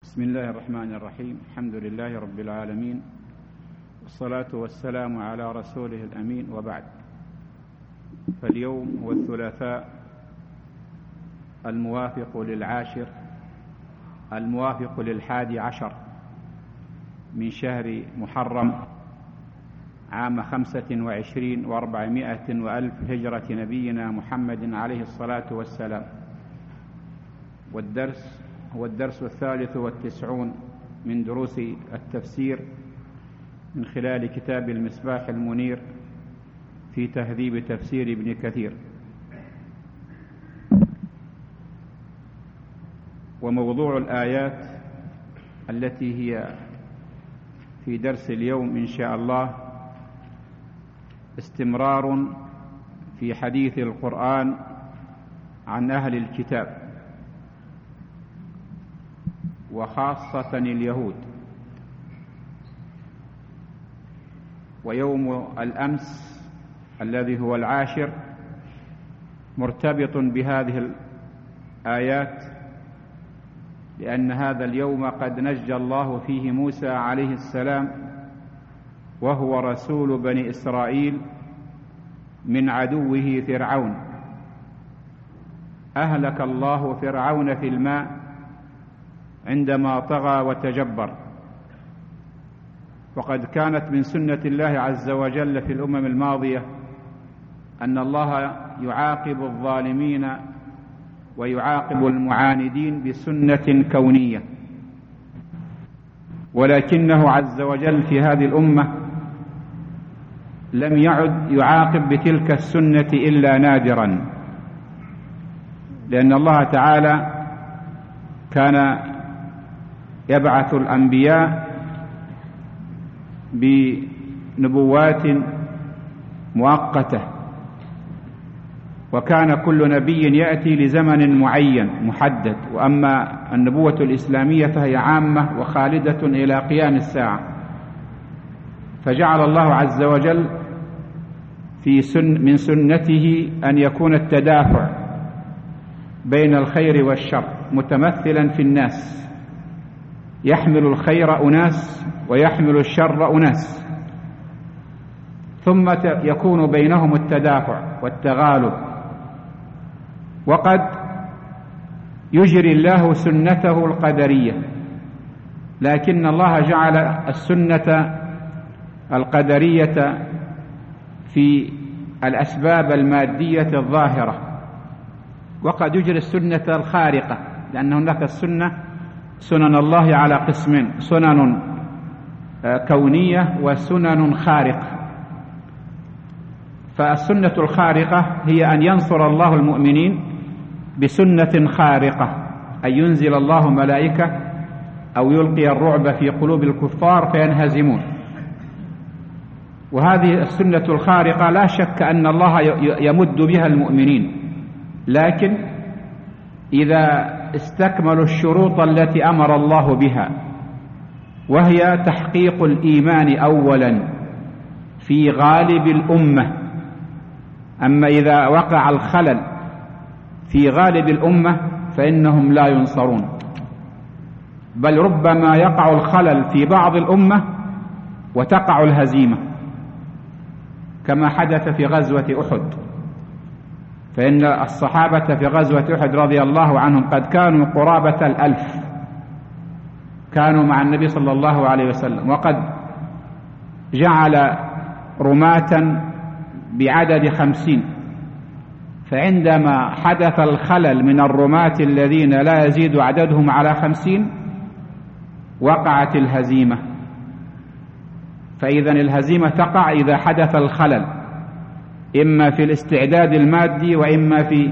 بسم الله الرحمن الرحيم. الحمد لله رب العالمين، والصلاة والسلام على رسوله الأمين، وبعد. فاليوم هو الثلاثاء الموافق للعاشر الموافق لل11 من شهر محرم عام 25 و400 وألف هجرة نبينا محمد عليه الصلاة والسلام. والدرس هو الدرس 93 من دروس التفسير من خلال كتاب المصباح المنير في تهذيب تفسير ابن كثير. وموضوع الآيات التي هي في درس اليوم إن شاء الله استمرار في حديث القرآن عن أهل الكتاب، وخاصة اليهود. ويوم الأمس الذي هو العاشر مرتبط بهذه الآيات، لأن هذا اليوم قد نجى الله فيه موسى عليه السلام وهو رسول بني إسرائيل من عدوه فرعون. أهلك الله فرعون في الماء عندما طغى وتجبر. وقد كانت من سنة الله عز وجل في الأمم الماضية أن الله يعاقب الظالمين ويعاقب المعاندين بسنة كونية، ولكنه عز وجل في هذه الأمة لم يعد يعاقب بتلك السنة إلا نادرا، لأن الله تعالى كان يبعث الأنبياء بنبوات مؤقتة، وكان كل نبي يأتي لزمن معين محدد. وأما النبوة الإسلامية فهي عامة وخالدة إلى قيام الساعة. فجعل الله عز وجل من سنته أن يكون التدافع بين الخير والشر متمثلا في الناس، يحمل الخير أناس ويحمل الشر أناس، ثم يكون بينهم التدافع والتغالب. وقد يجري الله سنته القدرية، لكن الله جعل السنة القدرية في الأسباب المادية الظاهرة، وقد يجري السنة الخارقة، لأن هناك سنن الله على قسمين: سنن كونية وسنن خارقة. فالسنة الخارقة هي أن ينصر الله المؤمنين بسنة خارقة، أن ينزل الله ملائكة أو يلقي الرعب في قلوب الكفار فينهزمون. وهذه السنة الخارقة لا شك أن الله يمد بها المؤمنين، لكن إذا استكملوا الشروط التي أمر الله بها، وهي تحقيق الإيمان أولا في غالب الأمة. أما إذا وقع الخلل في غالب الأمة فإنهم لا ينصرون، بل ربما يقع الخلل في بعض الأمة وتقع الهزيمة، كما حدث في غزوة أحد. فإن الصحابة في غزوة أحد رضي الله عنهم قد كانوا قرابة 1000، كانوا مع النبي صلى الله عليه وسلم، وقد جعل رماة بعدد 50. فعندما حدث الخلل من الرماة الذين لا يزيد عددهم على 50 وقعت الهزيمة. فإذا الهزيمة تقع إذا حدث الخلل، إما في الاستعداد المادي وإما في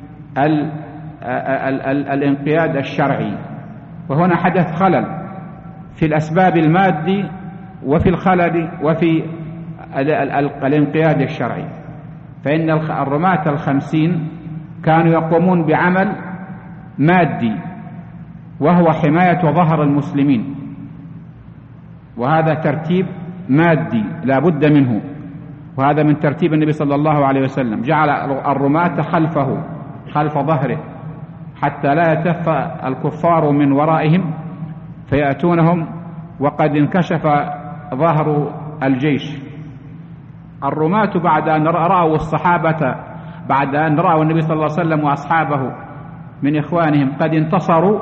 الانقياد الشرعي. وهنا حدث خلل في الأسباب المادي وفي الخلل وفي الانقياد الشرعي. فإن الرماة 50 كانوا يقومون بعمل مادي، وهو حماية ظهر المسلمين، وهذا ترتيب مادي لا بد منه، وهذا من ترتيب النبي صلى الله عليه وسلم. جعل الرماة خلف ظهره حتى لا يتف الكفار من ورائهم فيأتونهم وقد انكشف ظهر الجيش. الرماة بعد أن رأوا الصحابة، بعد أن رأوا النبي صلى الله عليه وسلم وأصحابه من إخوانهم قد انتصروا،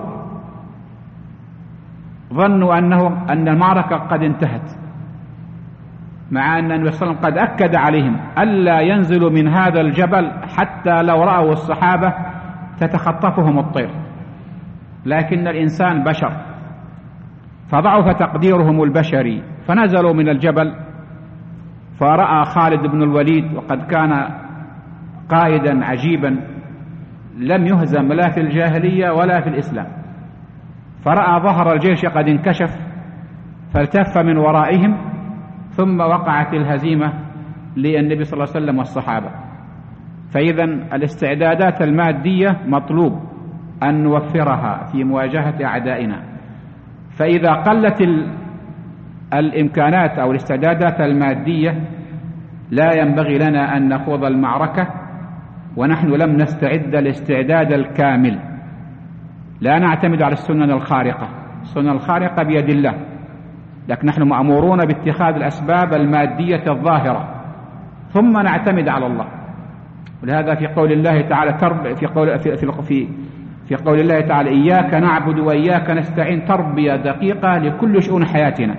ظنوا أن المعركة قد انتهت، مع أن النبي صلى الله عليه وسلم قد أكد عليهم ألا ينزلوا من هذا الجبل حتى لو رأوا الصحابة تتخطفهم الطير، لكن الإنسان بشر فضعف تقديرهم البشري، فنزلوا من الجبل. فرأى خالد بن الوليد، وقد كان قائدا عجيبا لم يهزم لا في الجاهلية ولا في الإسلام، فرأى ظهر الجيش قد انكشف فالتف من ورائهم، ثم وقعت الهزيمة للنبي صلى الله عليه وسلم والصحابة. فإذا الاستعدادات المادية مطلوب أن نوفرها في مواجهة أعدائنا. فإذا قلت الإمكانات أو الاستعدادات المادية لا ينبغي لنا أن نخوض المعركة ونحن لم نستعد الاستعداد الكامل. لا نعتمد على السنن الخارقة، السنن الخارقة بيد الله، لكن نحن مأمورون باتخاذ الأسباب المادية الظاهرة ثم نعتمد على الله. ولهذا في قول الله تعالى في قول الله تعالى إياك نعبد وإياك نستعين تربية دقيقة لكل شؤون حياتنا.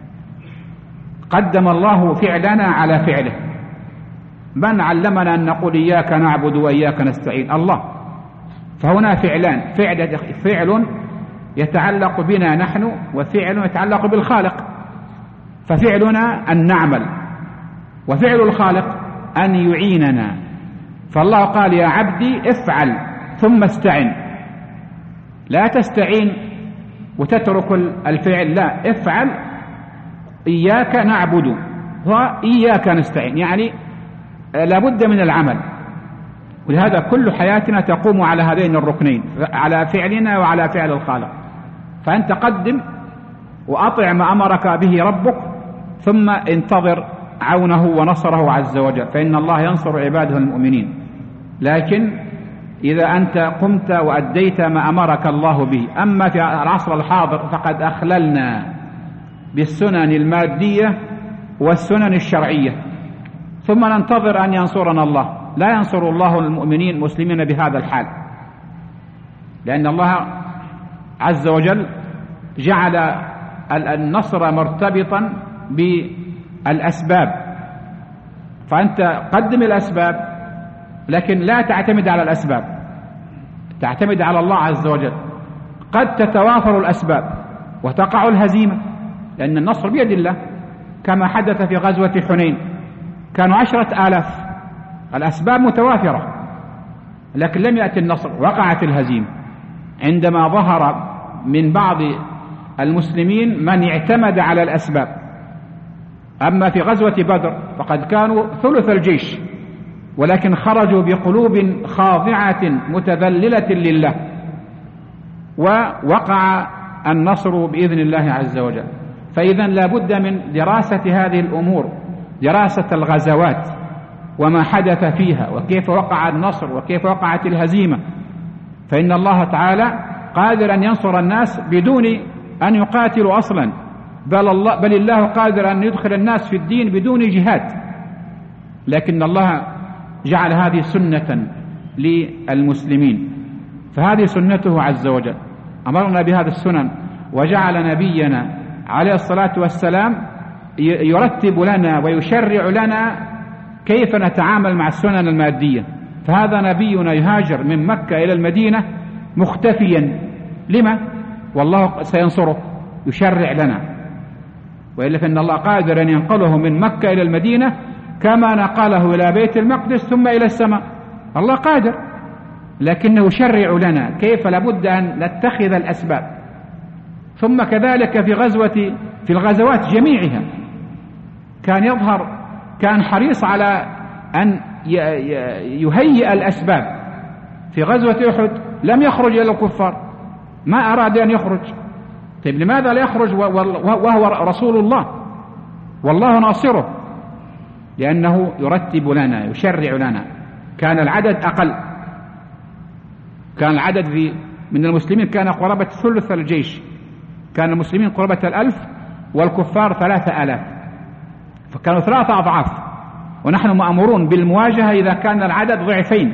قدم الله فعلنا على فعله. من علمنا أن نقول إياك نعبد وإياك نستعين؟ الله. فهنا فعلان، فعل يتعلق بنا نحن، وفعل يتعلق بالخالق. ففعلنا أن نعمل، وفعل الخالق أن يعيننا. فالله قال يا عبدي افعل ثم استعن، لا تستعين وتترك الفعل، لا، افعل. إياك نعبد وإياك نستعين، يعني لابد من العمل. ولهذا كل حياتنا تقوم على هذين الركنين، على فعلنا وعلى فعل الخالق. فأنت قدم وأطع ما أمرك به ربك، ثم انتظر عونه ونصره عز وجل، فإن الله ينصر عباده المؤمنين. لكن إذا أنت قمت وأديت ما أمرك الله به. أما في العصر الحاضر فقد أخللنا بالسنن المادية والسنن الشرعية، ثم ننتظر أن ينصرنا الله. لا ينصر الله المؤمنين المسلمين بهذا الحال، لأن الله عز وجل جعل النصر مرتبطا بالأسباب. فأنت قدم الأسباب، لكن لا تعتمد على الأسباب، تعتمد على الله عز وجل. قد تتوافر الأسباب وتقع الهزيمة، لأن النصر بيد الله، كما حدث في غزوة حنين، كانوا 10,000، الأسباب متوافرة، لكن لم يأتي النصر، وقعت الهزيمة عندما ظهر من بعض المسلمين من اعتمد على الأسباب. أما في غزوة بدر فقد كانوا ثلث الجيش، ولكن خرجوا بقلوب خاضعة متذللة لله، ووقع النصر بإذن الله عز وجل. فإذا لا بد من دراسة هذه الأمور، دراسة الغزوات وما حدث فيها، وكيف وقع النصر وكيف وقعت الهزيمة. فإن الله تعالى قادر أن ينصر الناس بدون أن يقاتلوا أصلا، بل الله قادر أن يدخل الناس في الدين بدون جهاد. لكن الله جعل هذه سنة للمسلمين، فهذه سنته عز وجل، أمرنا بهذه السنن، وجعل نبينا عليه الصلاة والسلام يرتب لنا ويشرع لنا كيف نتعامل مع السنن المادية. فهذا نبينا يهاجر من مكة إلى المدينة مختفيا، لما؟ والله سينصره، يشرع لنا، وإلا فإن الله قادر أن ينقله من مكة إلى المدينة كما نقله إلى بيت المقدس ثم إلى السماء. الله قادر، لكنه يشرع لنا كيف لابد أن نتخذ الأسباب. ثم كذلك في الغزوات جميعها كان حريص على أن يهيئ الأسباب. في غزوة أحد لم يخرج إلى الكفار، ما أراد أن يخرج. طيب لماذا لا يخرج وهو رسول الله والله ناصره؟ لأنه يرتب لنا، يشرع لنا. كان العدد أقل، كان العدد من المسلمين كان قرابة ثلث الجيش، كان المسلمين قرابة 1000 والكفار 3000، فكانوا 3 أضعاف، ونحن مأمورون بالمواجهة إذا كان العدد ضعفين.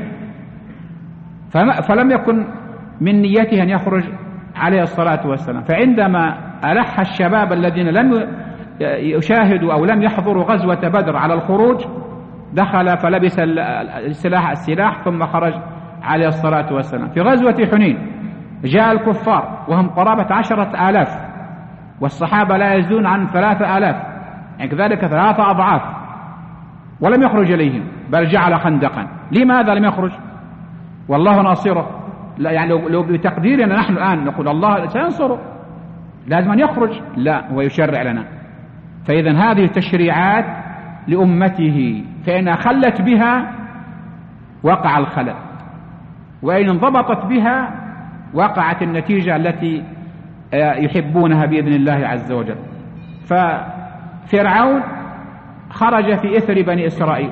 فلم يكن من نيته أن يخرج عليه الصلاة والسلام. فعندما ألح الشباب الذين لم يشاهدوا أو لم يحضروا غزوة بدر على الخروج، دخل فلبس السلاح ثم خرج عليه الصلاة والسلام. في غزوة حنين جاء الكفار وهم قرابة 10,000 والصحابة لا يزيدون عن 3000، يعني كذلك 3 أضعاف، ولم يخرج إليهم بل جعل خندقا. لماذا لم يخرج؟ والله ناصره. لا يعني لو بتقديرنا نحن الآن نقول الله سينصره لازم أن يخرج، لا، هو يشرع لنا. فإذا هذه التشريعات لأمته، فإن خلت بها وقع الخلل، وإن انضبطت بها وقعت النتيجة التي يحبونها بإذن الله عز وجل. ففرعون خرج في إثر بني إسرائيل،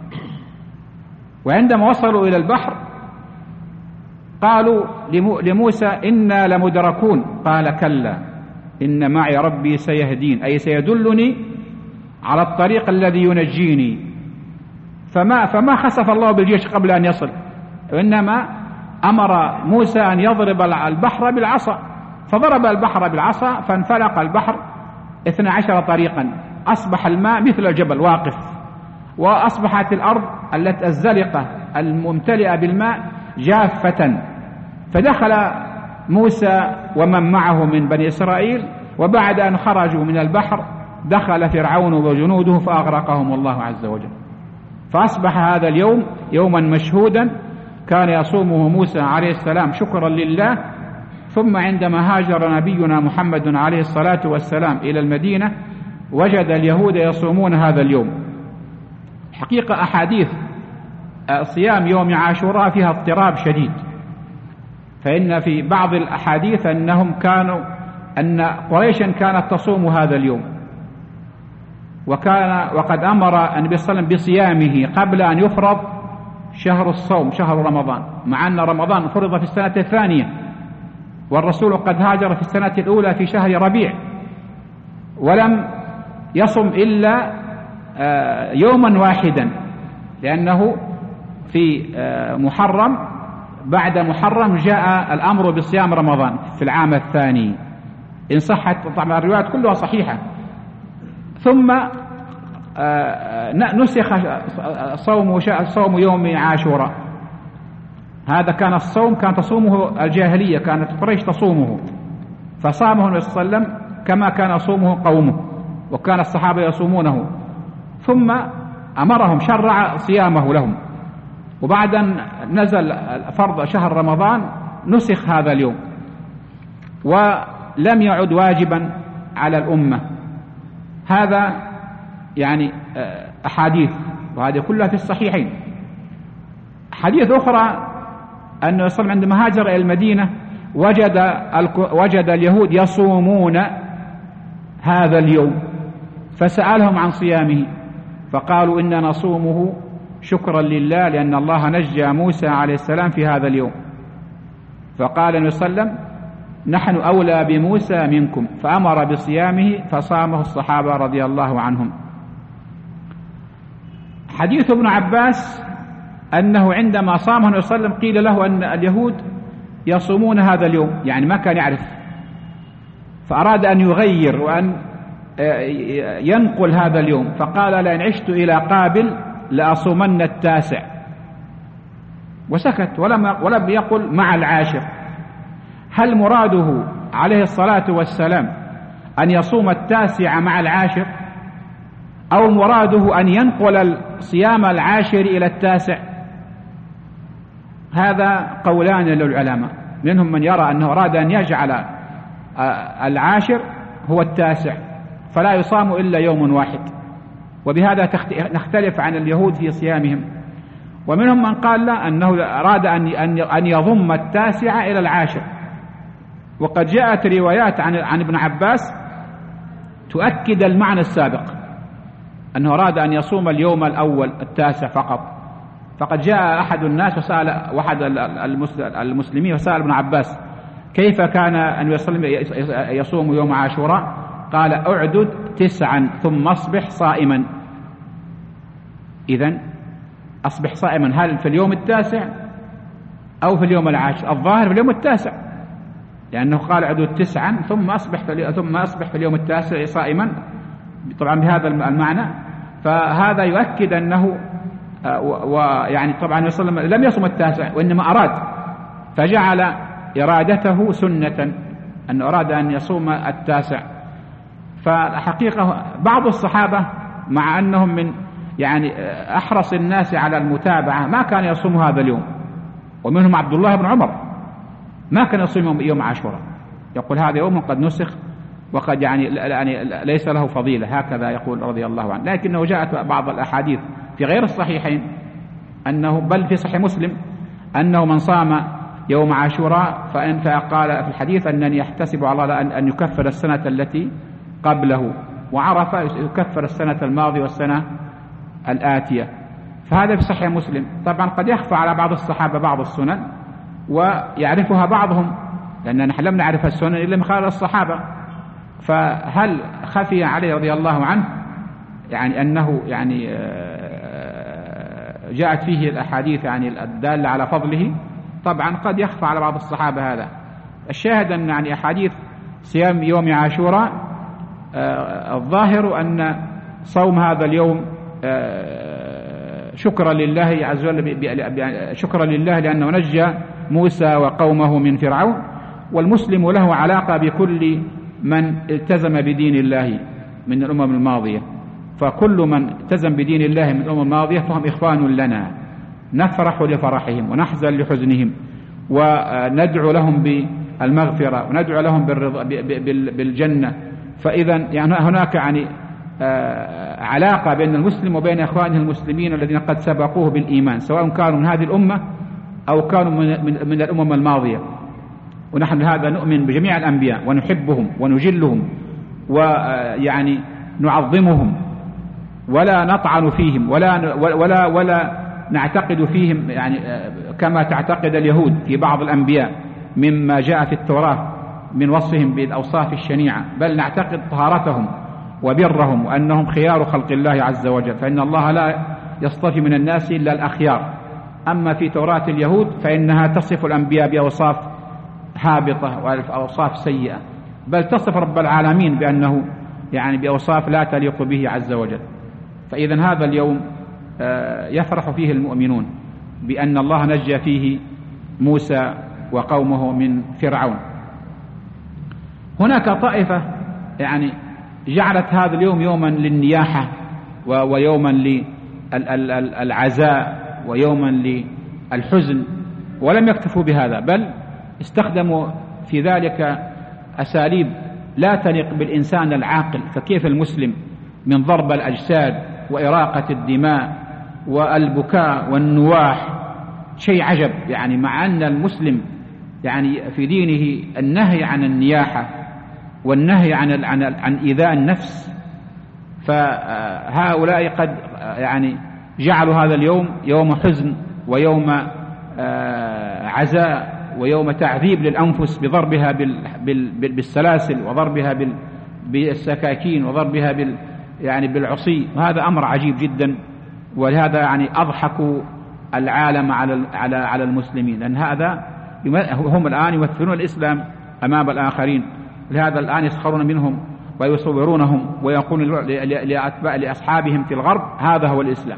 وعندما وصلوا إلى البحر قالوا لموسى إنا لمدركون، قال كلا إن معي ربي سيهدين، أي سيدلني على الطريق الذي ينجيني. فما خسف الله بالجيش قبل أن يصل، وإنما أمر موسى أن يضرب البحر بالعصا، فضرب البحر بالعصا فانفلق البحر 12 طريقا، أصبح الماء مثل الجبل واقف، وأصبحت الأرض التي الزلقة الممتلئة بالماء جافة. فدخل موسى ومن معه من بني إسرائيل، وبعد أن خرجوا من البحر دخل فرعون وجنوده فأغرقهم الله عز وجل. فأصبح هذا اليوم يوما مشهودا كان يصومه موسى عليه السلام شكرا لله. ثم عندما هاجر نبينا محمد عليه الصلاة والسلام إلى المدينة وجد اليهود يصومون هذا اليوم. حقيقة أحاديث صيام يوم عاشوراء فيها اضطراب شديد، فإن في بعض الأحاديث أن قريشا كانت تصوم هذا اليوم، وقد أمر النبي صلى الله عليه وسلم بصيامه قبل أن يفرض شهر الصوم شهر رمضان، مع أن رمضان فرض في السنة الثانية، والرسول قد هاجر في السنة الأولى في شهر ربيع، ولم يصم إلا يوما واحدا، لأنه في محرم، بعد محرم جاء الأمر بصيام رمضان في العام الثاني إن صحت، طبعا الروايات كلها صحيحة. ثم نسخ صوم يوم عاشوراء. هذا كان الصوم كان تصومه الجاهلية، كانت قريش تصومه، فصامه النبي صلى الله عليه وسلم كما كان يصومه قومه، وكان الصحابة يصومونه، ثم أمرهم شرع صيامه لهم. وبعد أن نزل فرض شهر رمضان نسخ هذا اليوم، ولم يعد واجبا على الأمة. هذا يعني أحاديث، وهذه كلها في الصحيحين. حديث أخرى أنه صلى عندما هاجر إلى المدينة وجد اليهود يصومون هذا اليوم، فسألهم عن صيامه فقالوا إننا نصومه شكرا لله لأن الله نجى موسى عليه السلام في هذا اليوم. فقال النبي صلى الله عليه وسلم نحن أولى بموسى منكم، فأمر بصيامه فصامه الصحابة رضي الله عنهم. حديث ابن عباس أنه عندما صامه النبي صلى الله عليه وسلم قيل له أن اليهود يصومون هذا اليوم، يعني ما كان يعرف، فأراد أن يغير وأن ينقل هذا اليوم، فقال لئن عشت إلى قابل لأصومن 9، وسكت ولم يقل مع العاشر. هل مراده عليه الصلاة والسلام أن يصوم 9 مع العاشر، أو مراده أن ينقل صيام العاشر إلى 9؟ هذا قولان للعلماء، منهم من يرى أنه أراد أن يجعل العاشر هو 9 فلا يصام إلا يوم واحد، وبهذا نختلف عن اليهود في صيامهم. ومنهم من قال لا، أنه أراد أن يضم 9 إلى العاشر. وقد جاءت روايات عن ابن عباس تؤكد المعنى السابق، أنه أراد أن يصوم اليوم الأول 9 فقط. فقد جاء أحد الناس وسأل واحد المسلمين وسأل ابن عباس كيف كان النبي صلى الله عليه وسلم يصوم يوم عاشوراء؟ قال اعدد 9 ثم اصبح صائما. إذن أصبح صائما هل في اليوم 9 أو في اليوم 10؟ الظاهر في اليوم 9، لأنه قال اعدد 9 ثم أصبح في اليوم 9 صائما، طبعا بهذا المعنى. فهذا يؤكد أنه ويعني طبعا النبي صلى الله عليه وسلم لم يصم 9 وإنما أراد، فجعل إرادته سنة، أن أراد أن يصوم 9. فالحقيقة بعض الصحابة مع أنهم من يعني أحرص الناس على المتابعة ما كان يصوم هذا اليوم، ومنهم عبد الله بن عمر ما كان يصوم يوم عاشوراء، يقول هذا يوم قد نسخ وقد يعني ليس له فضيلة، هكذا يقول رضي الله عنه. لكنه جاءت بعض الأحاديث في غير الصحيحين أنه بل في صحيح مسلم أنه من صام يوم عاشوراء فقال في الحديث أنني يحتسب على الله أن يكفر السنة التي قبله، وعرف يكفر السنة الماضية والسنة الآتية. فهذا في صحيح مسلم. طبعا قد يخفى على بعض الصحابة بعض السنن ويعرفها بعضهم، لأننا نحن لم نعرف السنن إلا من خلال الصحابة. فهل خفي عليه رضي الله عنه يعني أنه يعني جاءت فيه الأحاديث يعني الدالة على فضله؟ طبعا قد يخفى على بعض الصحابة هذا. الشاهد أن يعني أحاديث صيام يوم عاشوراء الظاهر أن صوم هذا اليوم شكرا لله عز وجل، شكرا لله لأنه نجى موسى وقومه من فرعون. والمسلم له علاقة بكل من التزم بدين الله من الأمم الماضية، فكل من التزم بدين الله من الأمم الماضية فهم إخوان لنا، نفرح لفرحهم ونحزن لحزنهم، وندعو لهم بالمغفرة وندعو لهم بالجنة. فإذا يعني هناك يعني علاقة بين المسلم وبين إخوانه المسلمين الذين قد سبقوه بالإيمان، سواء كانوا من هذه الأمة أو كانوا من الأمم الماضية. ونحن هذا نؤمن بجميع الأنبياء ونحبهم ونجلهم ويعني نعظمهم، ولا نطعن فيهم ولا نعتقد فيهم يعني كما تعتقد اليهود في بعض الأنبياء مما جاء في التوراة من وصفهم بالأوصاف الشنيعة، بل نعتقد طهارتهم وبرهم وأنهم خيار خلق الله عز وجل، فإن الله لا يصطفي من الناس إلا الأخيار. أما في توراة اليهود فإنها تصف الأنبياء بأوصاف هابطة وأوصاف سيئة، بل تصف رب العالمين بأنه يعني بأوصاف لا تليق به عز وجل. فإذا هذا اليوم يفرح فيه المؤمنون بأن الله نجى فيه موسى وقومه من فرعون. هناك طائفة يعني جعلت هذا اليوم يوما للنياحة ويوما للعزاء ويوما للحزن، ولم يكتفوا بهذا، بل استخدموا في ذلك أساليب لا تليق بالإنسان العاقل. فكيف المسلم من ضرب الأجساد وإراقة الدماء والبكاء والنواح، شيء عجب يعني، مع أن المسلم يعني في دينه النهي عن النياحة والنهي عن إيذاء النفس. فهؤلاء قد يعني جعلوا هذا اليوم يوم حزن ويوم عزاء ويوم تعذيب للأنفس بضربها بالسلاسل وضربها بالسكاكين وضربها يعني بالعصي. وهذا أمر عجيب جدا، ولهذا يعني أضحكوا العالم على المسلمين، لأن هذا هم الآن يمثلون الإسلام أمام الآخرين، لهذا الآن يسخرون منهم ويصورونهم ويقولون لأصحابهم في الغرب هذا هو الإسلام.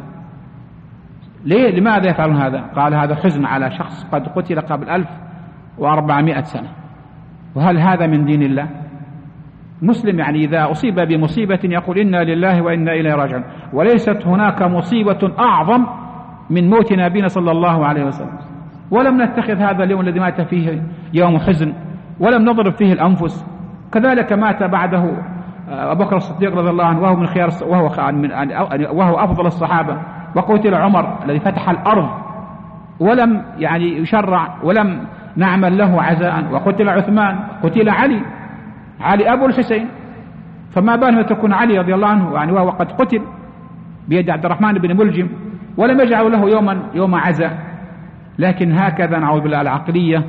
لماذا يفعلون هذا؟ قال هذا حزن على شخص قد قتل قبل 1400 سنة. وهل هذا من دين الله؟ مسلم يعني إذا أصيب بمصيبة يقول إنا لله وإنا إليه راجعون، وليست هناك مصيبة أعظم من موت نبينا صلى الله عليه وسلم. ولم نتخذ هذا اليوم الذي مات فيه يوم حزن، ولم نضرب فيه الأنفس. كذلك مات بعده أبو بكر الصديق رضي الله عنه وهو من خيار وهو أفضل الصحابة، وقتل عمر الذي فتح الأرض ولم يعني يشرع ولم نعمل له عزاء، وقتل عثمان، قتل علي أبو الحسين، فما بالنا تكون علي رضي الله عنه يعني وهو قد قتل بيد عبد الرحمن بن ملجم ولم يجعلوا له يوم عزاء. لكن هكذا نعوذ بالله العقلية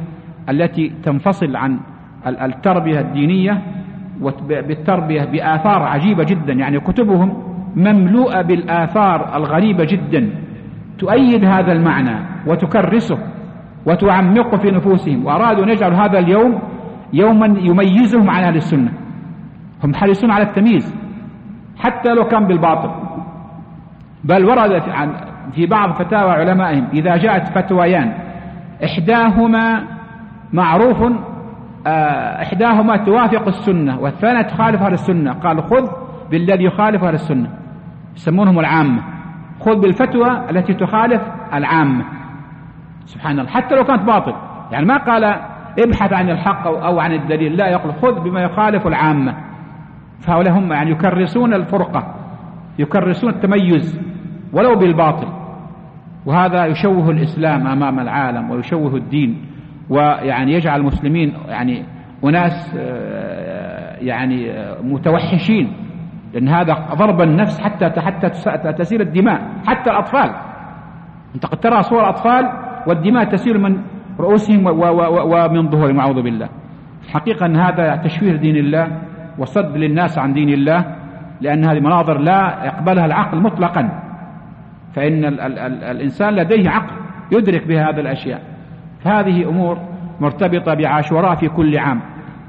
التي تنفصل عن التربية الدينية بالتربية بآثار عجيبة جدا. يعني كتبهم مملوءة بالآثار الغريبة جدا تؤيد هذا المعنى وتكرسه وتعمقه في نفوسهم، وأرادوا أن يجعلوا هذا اليوم يوما يميزهم عن أهل السنة. هم حريصون على التمييز حتى لو كان بالباطل. بل ورد في بعض فتاوى علمائهم إذا جاءت فتويان إحداهما معروف إحداهما توافق السنة والثانية تخالف أهل السنة، قال خذ بالذي يخالف أهل السنة، يسمونهم العامة. خذ بالفتوى التي تخالف العامة. سبحان الله، حتى لو كانت باطل. يعني ما قال ابحث عن الحق أو عن الدليل، لا، يقول خذ بما يخالف العامة. فهؤلاء هم يعني يكرسون الفرقة، يكرسون التميز ولو بالباطل، وهذا يشوه الإسلام أمام العالم ويشوه الدين، ويعني يجعل المسلمين يعني أناس يعني متوحشين، لأن هذا ضرب النفس حتى تسيل الدماء. حتى الأطفال، أنت قد ترى صور أطفال والدماء تسيل من رؤوسهم ومن ظهورهم، أعوذ بالله. الحقيقة أن هذا تشويه دين الله وصد للناس عن دين الله، لأن هذه مناظر لا يقبلها العقل مطلقا. فإن الإنسان لديه عقل يدرك بها هذه الأشياء. فهذه أمور مرتبطة بعاشوراء في كل عام.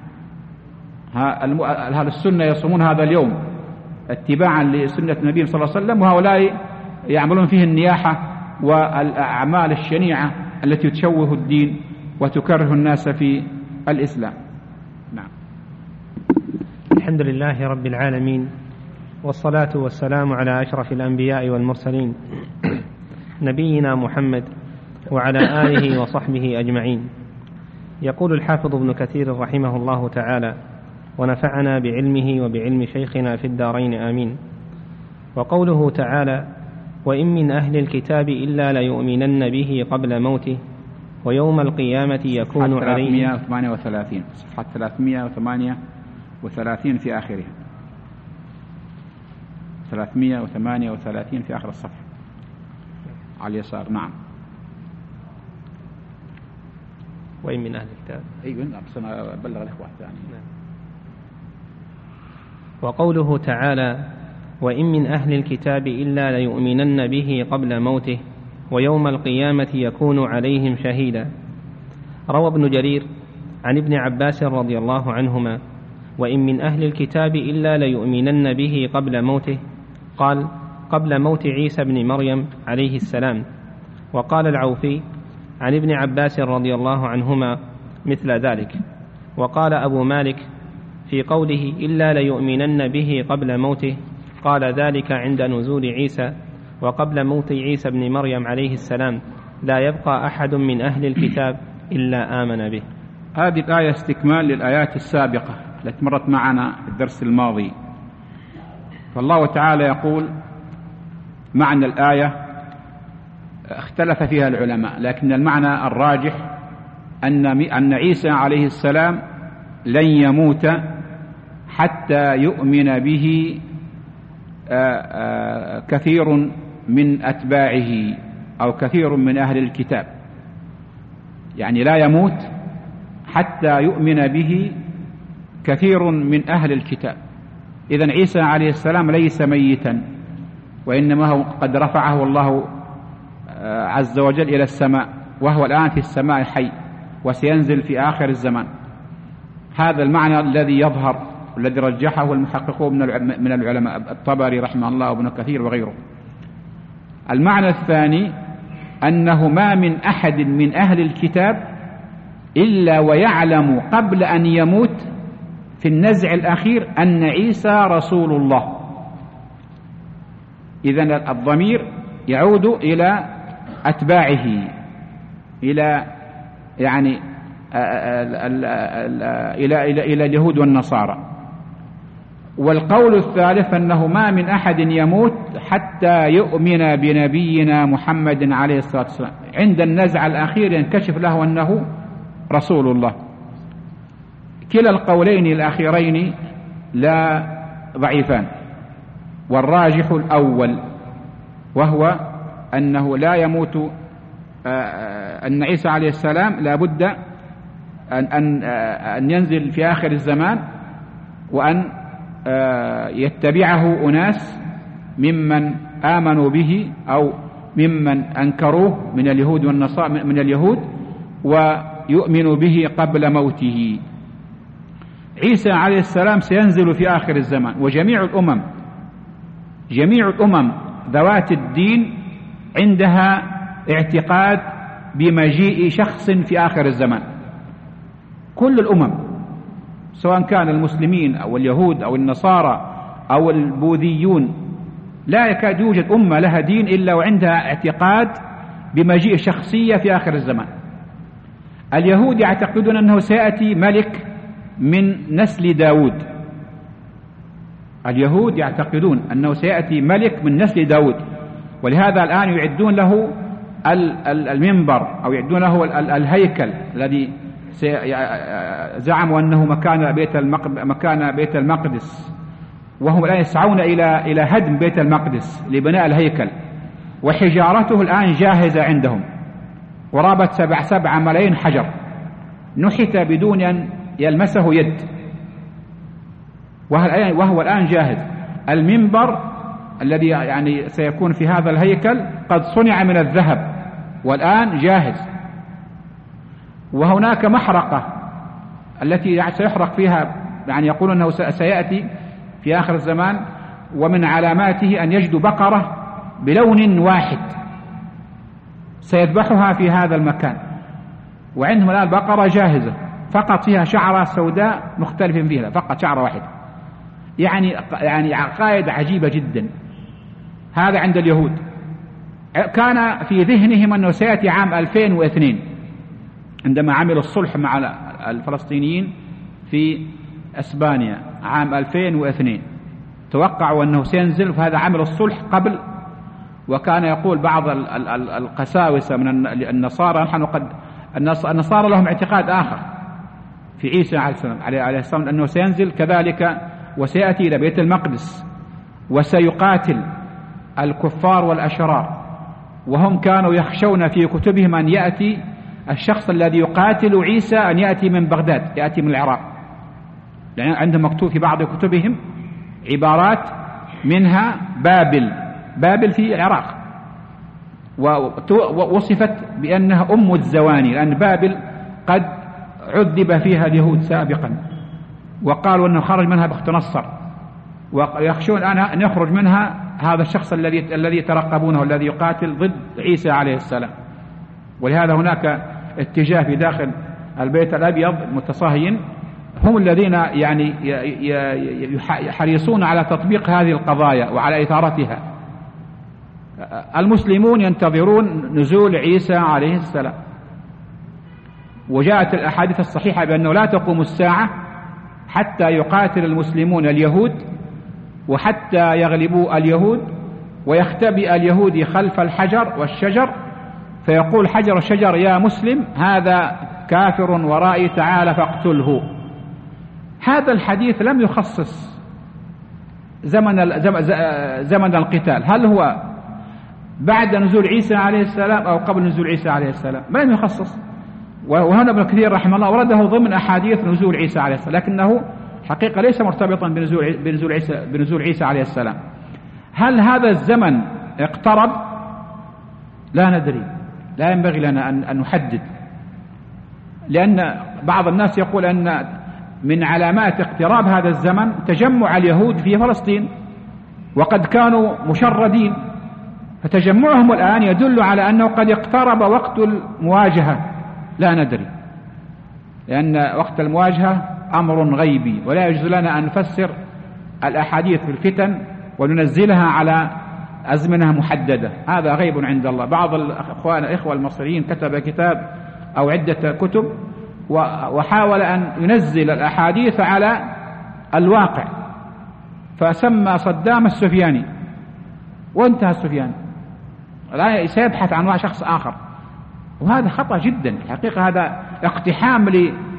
أهل السنة يصومون هذا اليوم اتباعا لسنة النبي صلى الله عليه وسلم، وهؤلاء يعملون فيه النياحة والأعمال الشنيعة التي تشوه الدين وتكره الناس في الإسلام. نعم. الحمد لله رب العالمين، والصلاة والسلام على أشرف الأنبياء والمرسلين نبينا محمد وعلى آله وصحبه أجمعين. يقول الحافظ ابن كثير رحمه الله تعالى: ونفعنا بعلمه وبعلم شيخنا في الدارين آمين. وقوله تعالى: وإن من أهل الكتاب إلا ليؤمنن به قبل موته ويوم القيامة يكون عليه. 338 صفحة 338 في آخرها، 338 في آخر الصفحة على اليسار. نعم. وإن من أهل الكتاب، أيوة بس أنا أبلغ الإخوة الثاني. وقوله تعالى: وإن من أهل الكتاب إلا ليؤمنن به قبل موته ويوم القيامة يكون عليهم شهيدا. روى ابن جرير عن ابن عباس رضي الله عنهما: وإن من أهل الكتاب إلا ليؤمنن به قبل موته، قال: قبل موت عيسى بن مريم عليه السلام. وقال العوفي عن ابن عباس رضي الله عنهما مثل ذلك. وقال أبو مالك في قوله إلا ليؤمنن به قبل موته، قال ذلك عند نزول عيسى، وقبل موت عيسى بن مريم عليه السلام لا يبقى أحد من أهل الكتاب إلا آمن به. هذه الآية استكمال للآيات السابقة التي مرت معنا في الدرس الماضي. فالله تعالى يقول: معنى الآية اختلف فيها العلماء، لكن المعنى الراجح أن عيسى عليه السلام لن يموت حتى يؤمن به كثير من أتباعه أو كثير من أهل الكتاب. يعني لا يموت حتى يؤمن به كثير من أهل الكتاب. إذن عيسى عليه السلام ليس ميتا، وإنما هو قد رفعه الله عز وجل إلى السماء، وهو الآن في السماء حي، وسينزل في آخر الزمان. هذا المعنى الذي يظهر والذي رجحه المحققون من العلماء، الطبري رحمه الله وابن كثير وغيره. المعنى الثاني أنه ما من أحد من أهل الكتاب إلا ويعلم قبل أن يموت في النزع الأخير أن عيسى رسول الله. إذن الضمير يعود إلى أتباعه، إلى يعني إلى اليهود والنصارى. والقول الثالث أنه ما من أحد يموت حتى يؤمن بنبينا محمد عليه الصلاة والسلام. عند النزع الأخير ينكشف له أنه رسول الله. كلا القولين الأخيرين لا ضعيفان، والراجح الأول، وهو أنه لا يموت، أن عيسى عليه السلام لا بد أن ينزل في آخر الزمان، وأن يتبعه أناس ممن آمنوا به أو ممن أنكروه من اليهود والنصارى من اليهود، ويؤمنوا به قبل موته. عيسى عليه السلام سينزل في آخر الزمان، وجميع الأمم ذوات الدين عندها اعتقاد بمجيء شخص في آخر الزمان. كل الأمم، سواء كان المسلمين أو اليهود أو النصارى أو البوذيون، لا يكاد يوجد أمة لها دين إلا وعندها اعتقاد بمجيء شخصية في آخر الزمان. اليهود يعتقدون أنه سيأتي ملك من نسل داود. اليهود يعتقدون أنه سيأتي ملك من نسل داود، ولهذا الآن يعدون له المنبر أو يعدون له الهيكل الذي زعموا أنه مكان بيت المقدس، وهم الآن يسعون إلى هدم بيت المقدس لبناء الهيكل، وحجارته الآن جاهزة عندهم، قرابة 7 ملايين حجر نحت بدون أن يلمسه يد، وهو الآن جاهز. المنبر الذي يعني سيكون في هذا الهيكل قد صنع من الذهب والآن جاهز. وهناك محرقة التي سيحرق فيها، يعني يقولون أنه سيأتي في آخر الزمان، ومن علاماته أن يجدوا بقرة بلون واحد سيذبحها في هذا المكان، وعندهم الآن بقرة جاهزة فقط فيها شعرة سوداء مختلف فيها، فقط شعرة واحدة. يعني عقائد عجيبة جدا. هذا عند اليهود. كان في ذهنهم أنه سيأتي عام 2002 عندما عملوا الصلح مع الفلسطينيين في أسبانيا عام 2002، توقعوا أنه سينزل، فهذا عمل الصلح قبل. وكان يقول بعض القساوسة من النصارى، النصارى لهم اعتقاد آخر في عيسى عليه السلام أنه سينزل كذلك وسيأتي إلى بيت المقدس وسيقاتل الكفار والأشرار، وهم كانوا يخشون في كتبهم أن يأتي الشخص الذي يقاتل عيسى أن يأتي من بغداد، يأتي من العراق، لأن عندهم مكتوب في بعض كتبهم عبارات منها بابل في العراق، ووصفت بأنها أم الزواني، لأن بابل قد عذب فيها اليهود سابقا، وقالوا أنه خرج منها بخت نصر، ويخشون أن يخرج منها هذا الشخص الذي يترقبونه، الذي يقاتل ضد عيسى عليه السلام. ولهذا هناك اتجاه في داخل البيت الأبيض المتصهين، هم الذين يعني يحرصون على تطبيق هذه القضايا وعلى إثارتها. المسلمون ينتظرون نزول عيسى عليه السلام، وجاءت الأحاديث الصحيحة بأنه لا تقوم الساعة حتى يقاتل المسلمون اليهود، وحتى يغلبوا اليهود، ويختبئ اليهودي خلف الحجر والشجر، فيقول حجر الشجر يا مسلم هذا كافر ورائي تعال فاقتله. هذا الحديث لم يخصص زمن القتال، هل هو بعد نزول عيسى عليه السلام أو قبل نزول عيسى عليه السلام، ما لم يخصص. وهنا ابن كثير رحمه الله ورده ضمن أحاديث نزول عيسى عليه السلام، لكنه حقيقة ليس مرتبطا بنزول عيسى عليه السلام. هل هذا الزمن اقترب؟ لا ندري، لا ينبغي لنا أن نحدد، لأن بعض الناس يقول أن من علامات اقتراب هذا الزمن تجمع اليهود في فلسطين، وقد كانوا مشردين، فتجمعهم الآن يدل على أنه قد اقترب وقت المواجهة. لا ندري، لأن وقت المواجهة أمر غيبي، ولا يجوز لنا أن نفسر الأحاديث في الفتن وننزلها على أزمنة محددة، هذا غيب عند الله. بعض الإخوة المصريين كتب كتاب أو عدة كتب وحاول أن ينزل الأحاديث على الواقع، فسمى صدام السفياني، وانتهى السفياني، الآن سيبحث عن شخص آخر، وهذا خطأ جدا. الحقيقة هذا اقتحام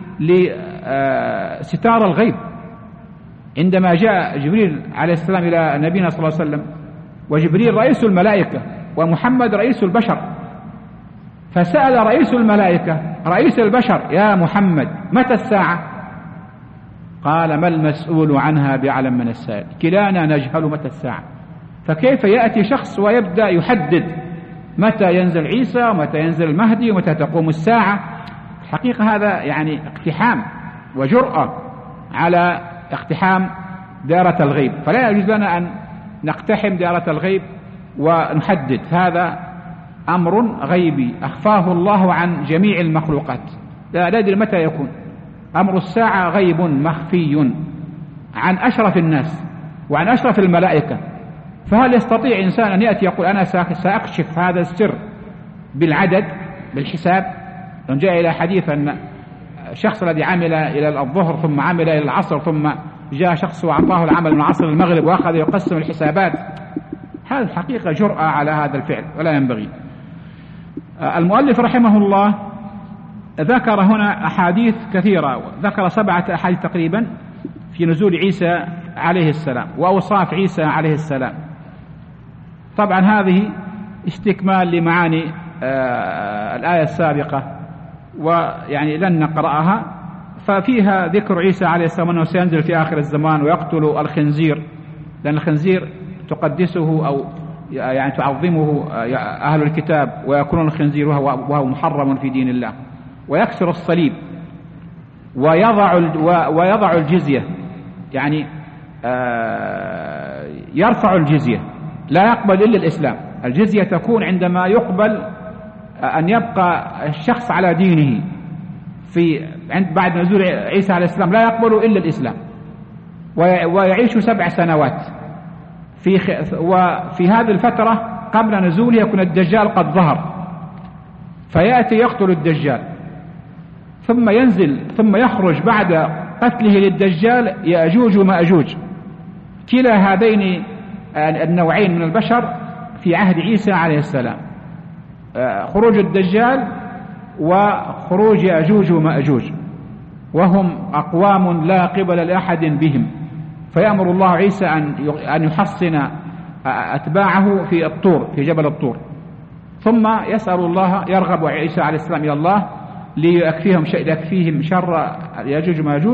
لستار الغيب. عندما جاء جبريل عليه السلام إلى نبينا صلى الله عليه وسلم، وجبريل رئيس الملائكة ومحمد رئيس البشر، فسأل رئيس الملائكة رئيس البشر: يا محمد متى الساعة؟ قال: ما المسؤول عنها بعلم من السائل. كلانا نجهل متى الساعة، فكيف يأتي شخص ويبدأ يحدد متى ينزل عيسى ومتى ينزل المهدي ومتى تقوم الساعة؟ الحقيقة هذا يعني اقتحام وجرأة على اقتحام دائرة الغيب، فلا يجوز لنا أن نقتحم دائرة الغيب ونحدد. هذا أمر غيبي أخفاه الله عن جميع المخلوقات، لا ندري متى يكون. أمر الساعة غيب مخفي عن أشرف الناس وعن أشرف الملائكة، فهل يستطيع إنسان أن يأتي يقول: أنا سأكشف هذا السر بالعدد بالحساب؟ لو جاء إلى حديث أن الشخص الذي عمل إلى الظهر ثم عمل إلى العصر ثم جاء شخص وأعطاه العمل من العصر للمغرب وأخذ يقسم الحسابات، هذا الحقيقة جرأة على هذا الفعل ولا ينبغي. المؤلف رحمه الله ذكر هنا أحاديث كثيرة، ذكر 7 أحاديث تقريبا في نزول عيسى عليه السلام وأوصاف عيسى عليه السلام. طبعا هذه استكمال لمعاني الآية السابقة، ويعني لن نقرأها. ففيها ذكر عيسى عليه السلام أنه سينزل في آخر الزمان ويقتل الخنزير، لأن الخنزير تقدسه أو يعني تعظمه أهل الكتاب، ويكون الخنزير وهو محرم في دين الله، ويكسر الصليب ويضع الجزية، يعني يرفع الجزية، لا يقبل إلا الإسلام. الجزية تكون عندما يقبل أن يبقى الشخص على دينه بعد نزول عيسى عليه السلام، لا يقبل إلا الإسلام، ويعيش 7 سنوات. وفي هذه الفترة قبل نزوله يكون الدجال قد ظهر، فيأتي يقتل الدجال، ثم ينزل ثم يخرج بعد قتله للدجال يأجوج ومأجوج. كلا هذين النوعين من البشر في عهد عيسى عليه السلام، خروج الدجال وخروج يأجوج ومأجوج، وهم أقوام لا قبل لأحد بهم. فيأمر الله عيسى أن يحصن أتباعه في الطور، في جبل الطور، ثم يسأل الله، يرغب عيسى عليه السلام إلى الله ليكفيهم شر يأجوج ومأجوج،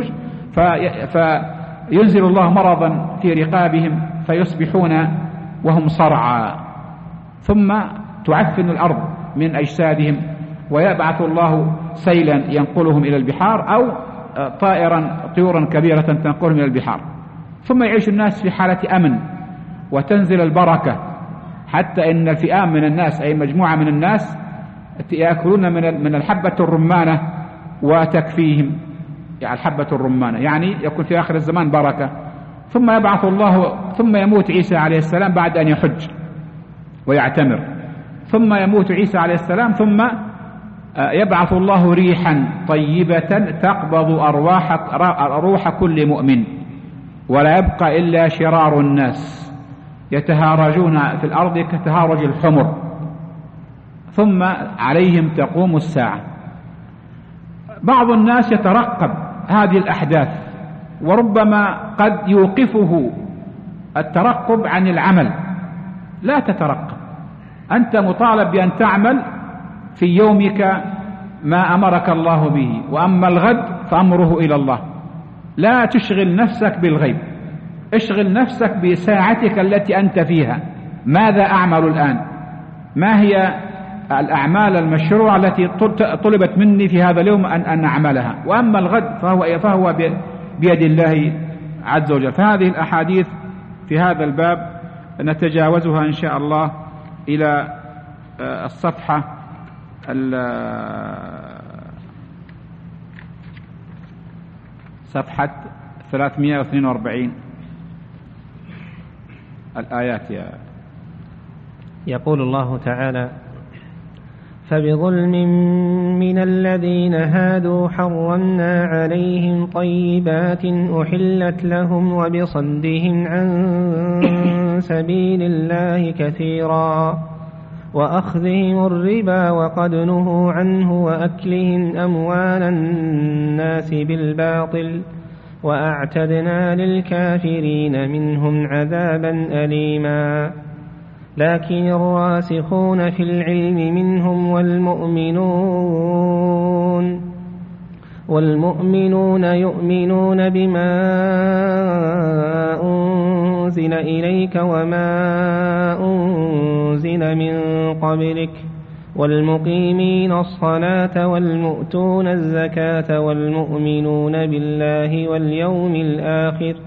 فينزل الله مرضا في رقابهم فيصبحون وهم صرعى، ثم تعفن الأرض من أجسادهم، ويبعث الله سيلا ينقلهم إلى البحار، أو طيورا كبيرة تنقلهم إلى البحار، ثم يعيش الناس في حالة أمن وتنزل البركة، حتى إن الفئام من الناس أي مجموعة من الناس يأكلون من الحبة الرمانة وتكفيهم، يعني الحبة الرمانة، يعني يكون في آخر الزمان بركة. ثم يبعث الله، ثم يموت عيسى عليه السلام بعد أن يحج ويعتمر، ثم يموت عيسى عليه السلام، ثم يبعث الله ريحا طيبة تقبض روح كل مؤمن، ولا يبقى إلا شرار الناس يتهارجون في الأرض كتهارج الحمر، ثم عليهم تقوم الساعة. بعض الناس يترقب هذه الأحداث، وربما قد يوقفه الترقب عن العمل. لا تترقب، أنت مطالب بأن تعمل في يومك ما أمرك الله به، وأما الغد فأمره إلى الله. لا تشغل نفسك بالغيب، اشغل نفسك بساعتك التي أنت فيها. ماذا أعمل الآن؟ ما هي الأعمال المشروعة التي طلبت مني في هذا اليوم أن أعملها؟ وأما الغد فهو بيد الله عز وجل. فهذه الأحاديث في هذا الباب نتجاوزها إن شاء الله إلى الصفحة صفحة 342 الآيات. يقول الله تعالى: فبظلم من الذين هادوا حرمنا عليهم طيبات أحلت لهم وبصدهم عن سبيل الله كثيرا وأخذهم الربا وقد نهوا عنه وأكلهم أموال الناس بالباطل وأعتدنا للكافرين منهم عذابا أليما. لكن الراسخون في العلم منهم والمؤمنون يؤمنون بما أنزل إليك وما أنزل من قبلك والمقيمين الصلاة والمؤتون الزكاة والمؤمنون بالله واليوم الآخر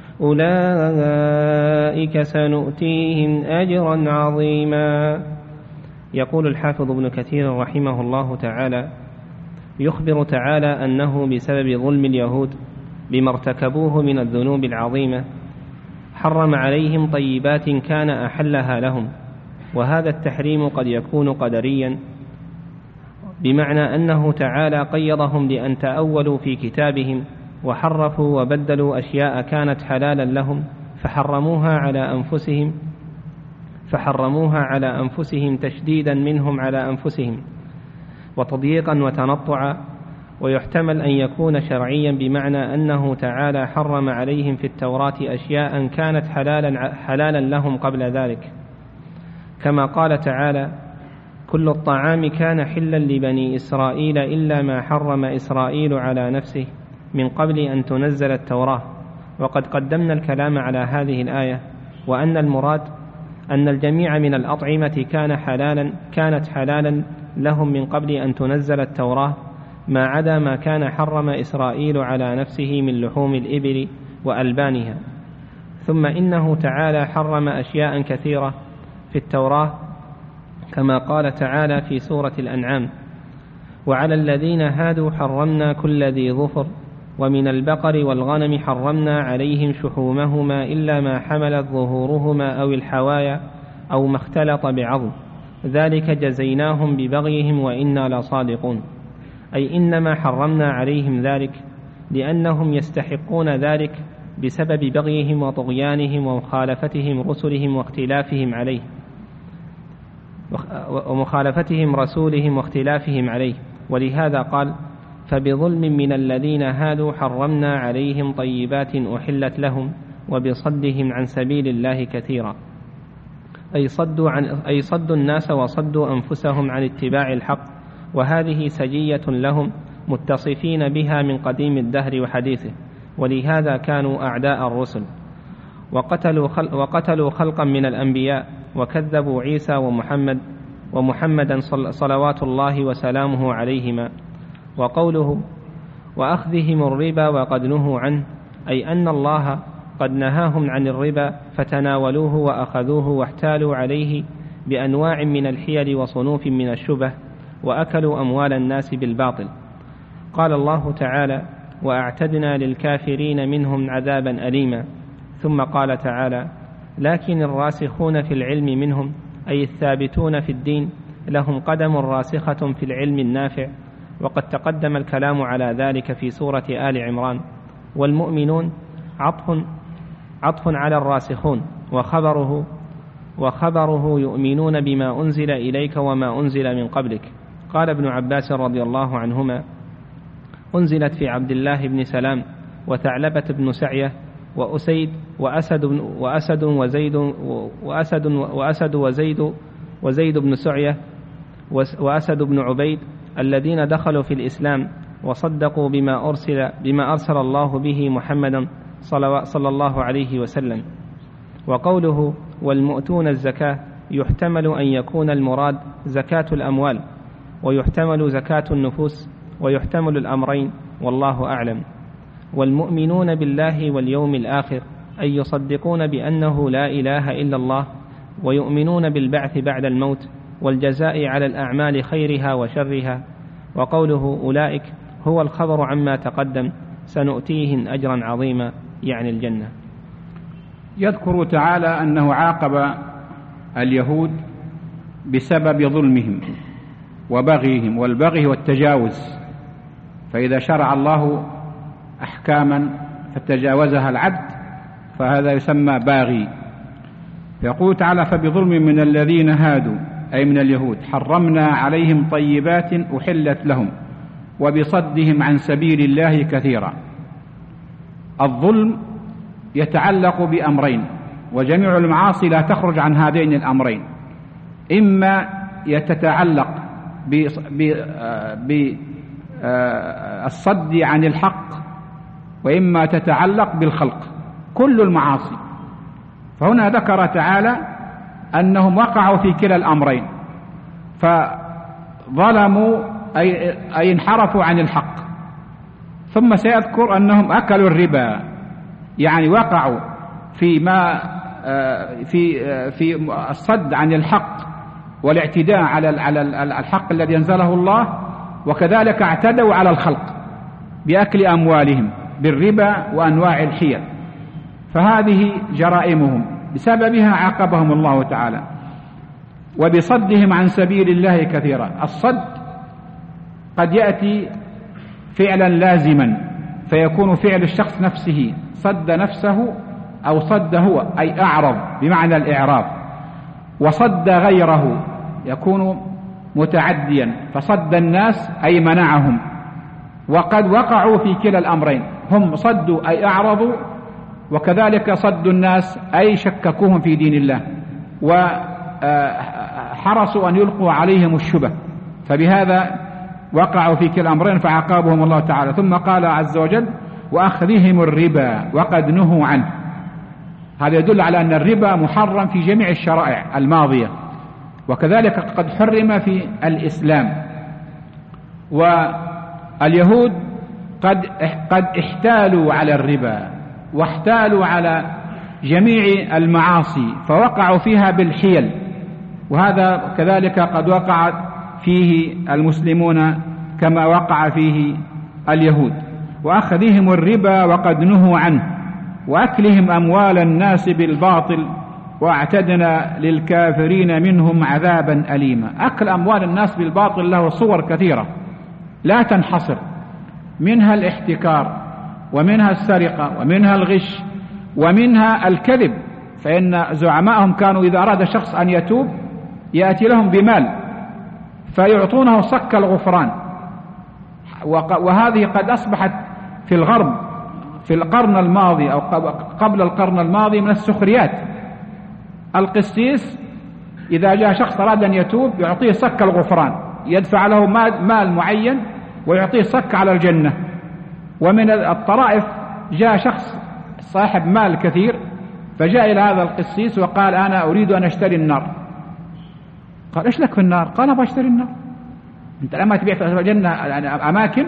أولئك سنؤتيهم أجرا عظيما. يقول الحافظ ابن كثير رحمه الله تعالى: يخبر تعالى أنه بسبب ظلم اليهود بما ارتكبوه من الذنوب العظيمة حرم عليهم طيبات كان أحلها لهم، وهذا التحريم قد يكون قدريا، بمعنى أنه تعالى قيضهم لأن تأولوا في كتابهم وحرفوا وبدلوا أشياء كانت حلالا لهم فحرموها على أنفسهم تشديدا منهم على أنفسهم وتضييقا وتنطعا. ويحتمل أن يكون شرعيا، بمعنى أنه تعالى حرم عليهم في التوراة أشياء كانت حلالا لهم قبل ذلك، كما قال تعالى: كل الطعام كان حلا لبني إسرائيل إلا ما حرم إسرائيل على نفسه من قبل أن تنزل التوراة. وقد قدمنا الكلام على هذه الآية، وأن المراد أن الجميع من الأطعمة كانت حلالا لهم من قبل أن تنزل التوراة، ما عدا ما كان حرم إسرائيل على نفسه من لحوم الإبل وألبانها. ثم إنه تعالى حرم أشياء كثيرة في التوراة، كما قال تعالى في سورة الأنعام: وعلى الذين هادوا حرمنا كل ذي ظفر ومن البقر والغنم حرمنا عليهم شحومهما إلا ما حملت ظهورهما أو الحوايا أو ما اختلط بعظم ذلك جزيناهم ببغيهم وإنا لصادقون. أي إنما حرمنا عليهم ذلك لأنهم يستحقون ذلك بسبب بغيهم وطغيانهم ومخالفتهم رسلهم ومخالفتهم رسولهم واختلافهم عليه. ولهذا قال: فبظلم من الذين هادوا حرمنا عليهم طيبات أحلت لهم وبصدهم عن سبيل الله كثيرا. أي صدوا الناس وصدوا أنفسهم عن اتباع الحق، وهذه سجية لهم متصفين بها من قديم الدهر وحديثه، ولهذا كانوا أعداء الرسل وقتلوا خلقا من الأنبياء وكذبوا عيسى ومحمدا صلوات الله وسلامه عليهما. وقوله: وأخذهم الربا وقد نهوا عنه، أي أن الله قد نهاهم عن الربا فتناولوه وأخذوه واحتالوا عليه بأنواع من الحيل وصنوف من الشبه وأكلوا أموال الناس بالباطل. قال الله تعالى: وأعتدنا للكافرين منهم عذابا أليما. ثم قال تعالى: لكن الراسخون في العلم منهم، أي الثابتون في الدين، لهم قدم راسخة في العلم النافع، وقد تقدم الكلام على ذلك في سورة آل عمران. والمؤمنون عطف على الراسخون، وخبره يؤمنون بما أنزل إليك وما أنزل من قبلك. قال ابن عباس رضي الله عنهما: أنزلت في عبد الله بن سلام وثعلبة بن سعية وأسيد وزيد بن سعية وأسد بن عبيد الذين دخلوا في الإسلام وصدقوا بما أرسل الله به محمدا صلى الله عليه وسلم. وقوله: والمؤتون الزكاة، يحتمل أن يكون المراد زكاة الأموال، ويحتمل زكاة النفوس، ويحتمل الأمرين، والله أعلم. والمؤمنون بالله واليوم الآخر، أي يصدقون بأنه لا إله إلا الله، ويؤمنون بالبعث بعد الموت والجزاء على الأعمال خيرها وشرها. وقوله: أولئك هو الخبر عما تقدم، سنؤتيهم أجرا عظيما، يعني الجنة. يذكر تعالى أنه عاقب اليهود بسبب ظلمهم وبغيهم، والبغي والتجاوز، فإذا شرع الله أحكاما فتجاوزها العبد فهذا يسمى باغي. يقول تعالى: فبظلم من الذين هادوا، أي من اليهود، حرمنا عليهم طيبات أحلت لهم وبصدهم عن سبيل الله كثيرا. الظلم يتعلق بأمرين: وجميع المعاصي لا تخرج عن هذين الأمرين، إما يتتعلق بالصد عن الحق، وإما تتعلق بالخلق، كل المعاصي. فهنا ذكر تعالى أنهم وقعوا في كلا الأمرين، فظلموا أي انحرفوا عن الحق، ثم سيذكر أنهم أكلوا الربا، يعني وقعوا في الصد عن الحق والاعتداء على الحق الذي أنزله الله، وكذلك اعتدوا على الخلق بأكل أموالهم بالربا وأنواع الحيل. فهذه جرائمهم بسببها عاقبهم الله تعالى، وبصدهم عن سبيل الله كثيرا. الصد قد يأتي فعلا لازما، فيكون فعل الشخص نفسه، صد نفسه أو صد هو أي أعرض بمعنى الإعراض، وصد غيره يكون متعديا، فصد الناس أي منعهم. وقد وقعوا في كلا الأمرين، هم صدوا أي أعرضوا، وكذلك صدوا الناس أي شككوهم في دين الله وحرصوا أن يلقوا عليهم الشبه، فبهذا وقعوا في كلا الأمرين فعاقبهم الله تعالى. ثم قال عز وجل وأخذهم الربا وقد نهوا عنه. هذا يدل على أن الربا محرم في جميع الشرائع الماضية، وكذلك قد حرم في الإسلام. واليهود قد احتالوا على الربا واحتالوا على جميع المعاصي فوقعوا فيها بالحيل، وهذا كذلك قد وقع فيه المسلمون كما وقع فيه اليهود. وأخذهم الربا وقد نهوا عنه وأكلهم أموال الناس بالباطل واعتدنا للكافرين منهم عذابا أليما. أكل أموال الناس بالباطل له صور كثيرة لا تنحصر، منها الاحتكار، ومنها السرقة، ومنها الغش، ومنها الكذب. فإن زعمائهم كانوا إذا أراد شخص أن يتوب يأتي لهم بمال فيعطونه صك الغفران، وهذه قد أصبحت في الغرب في القرن الماضي أو قبل القرن الماضي من السخريات. القسيس إذا جاء شخص أراد أن يتوب يعطيه صك الغفران، يدفع له مال معين ويعطيه صك على الجنة. ومن الطرائف جاء شخص صاحب مال كثير فجاء إلى هذا القسيس وقال أنا أريد أن أشتري النار. قال إيش لك في النار؟ قال أبغى أشتري النار. أنت لما تبيع في الجنة أماكن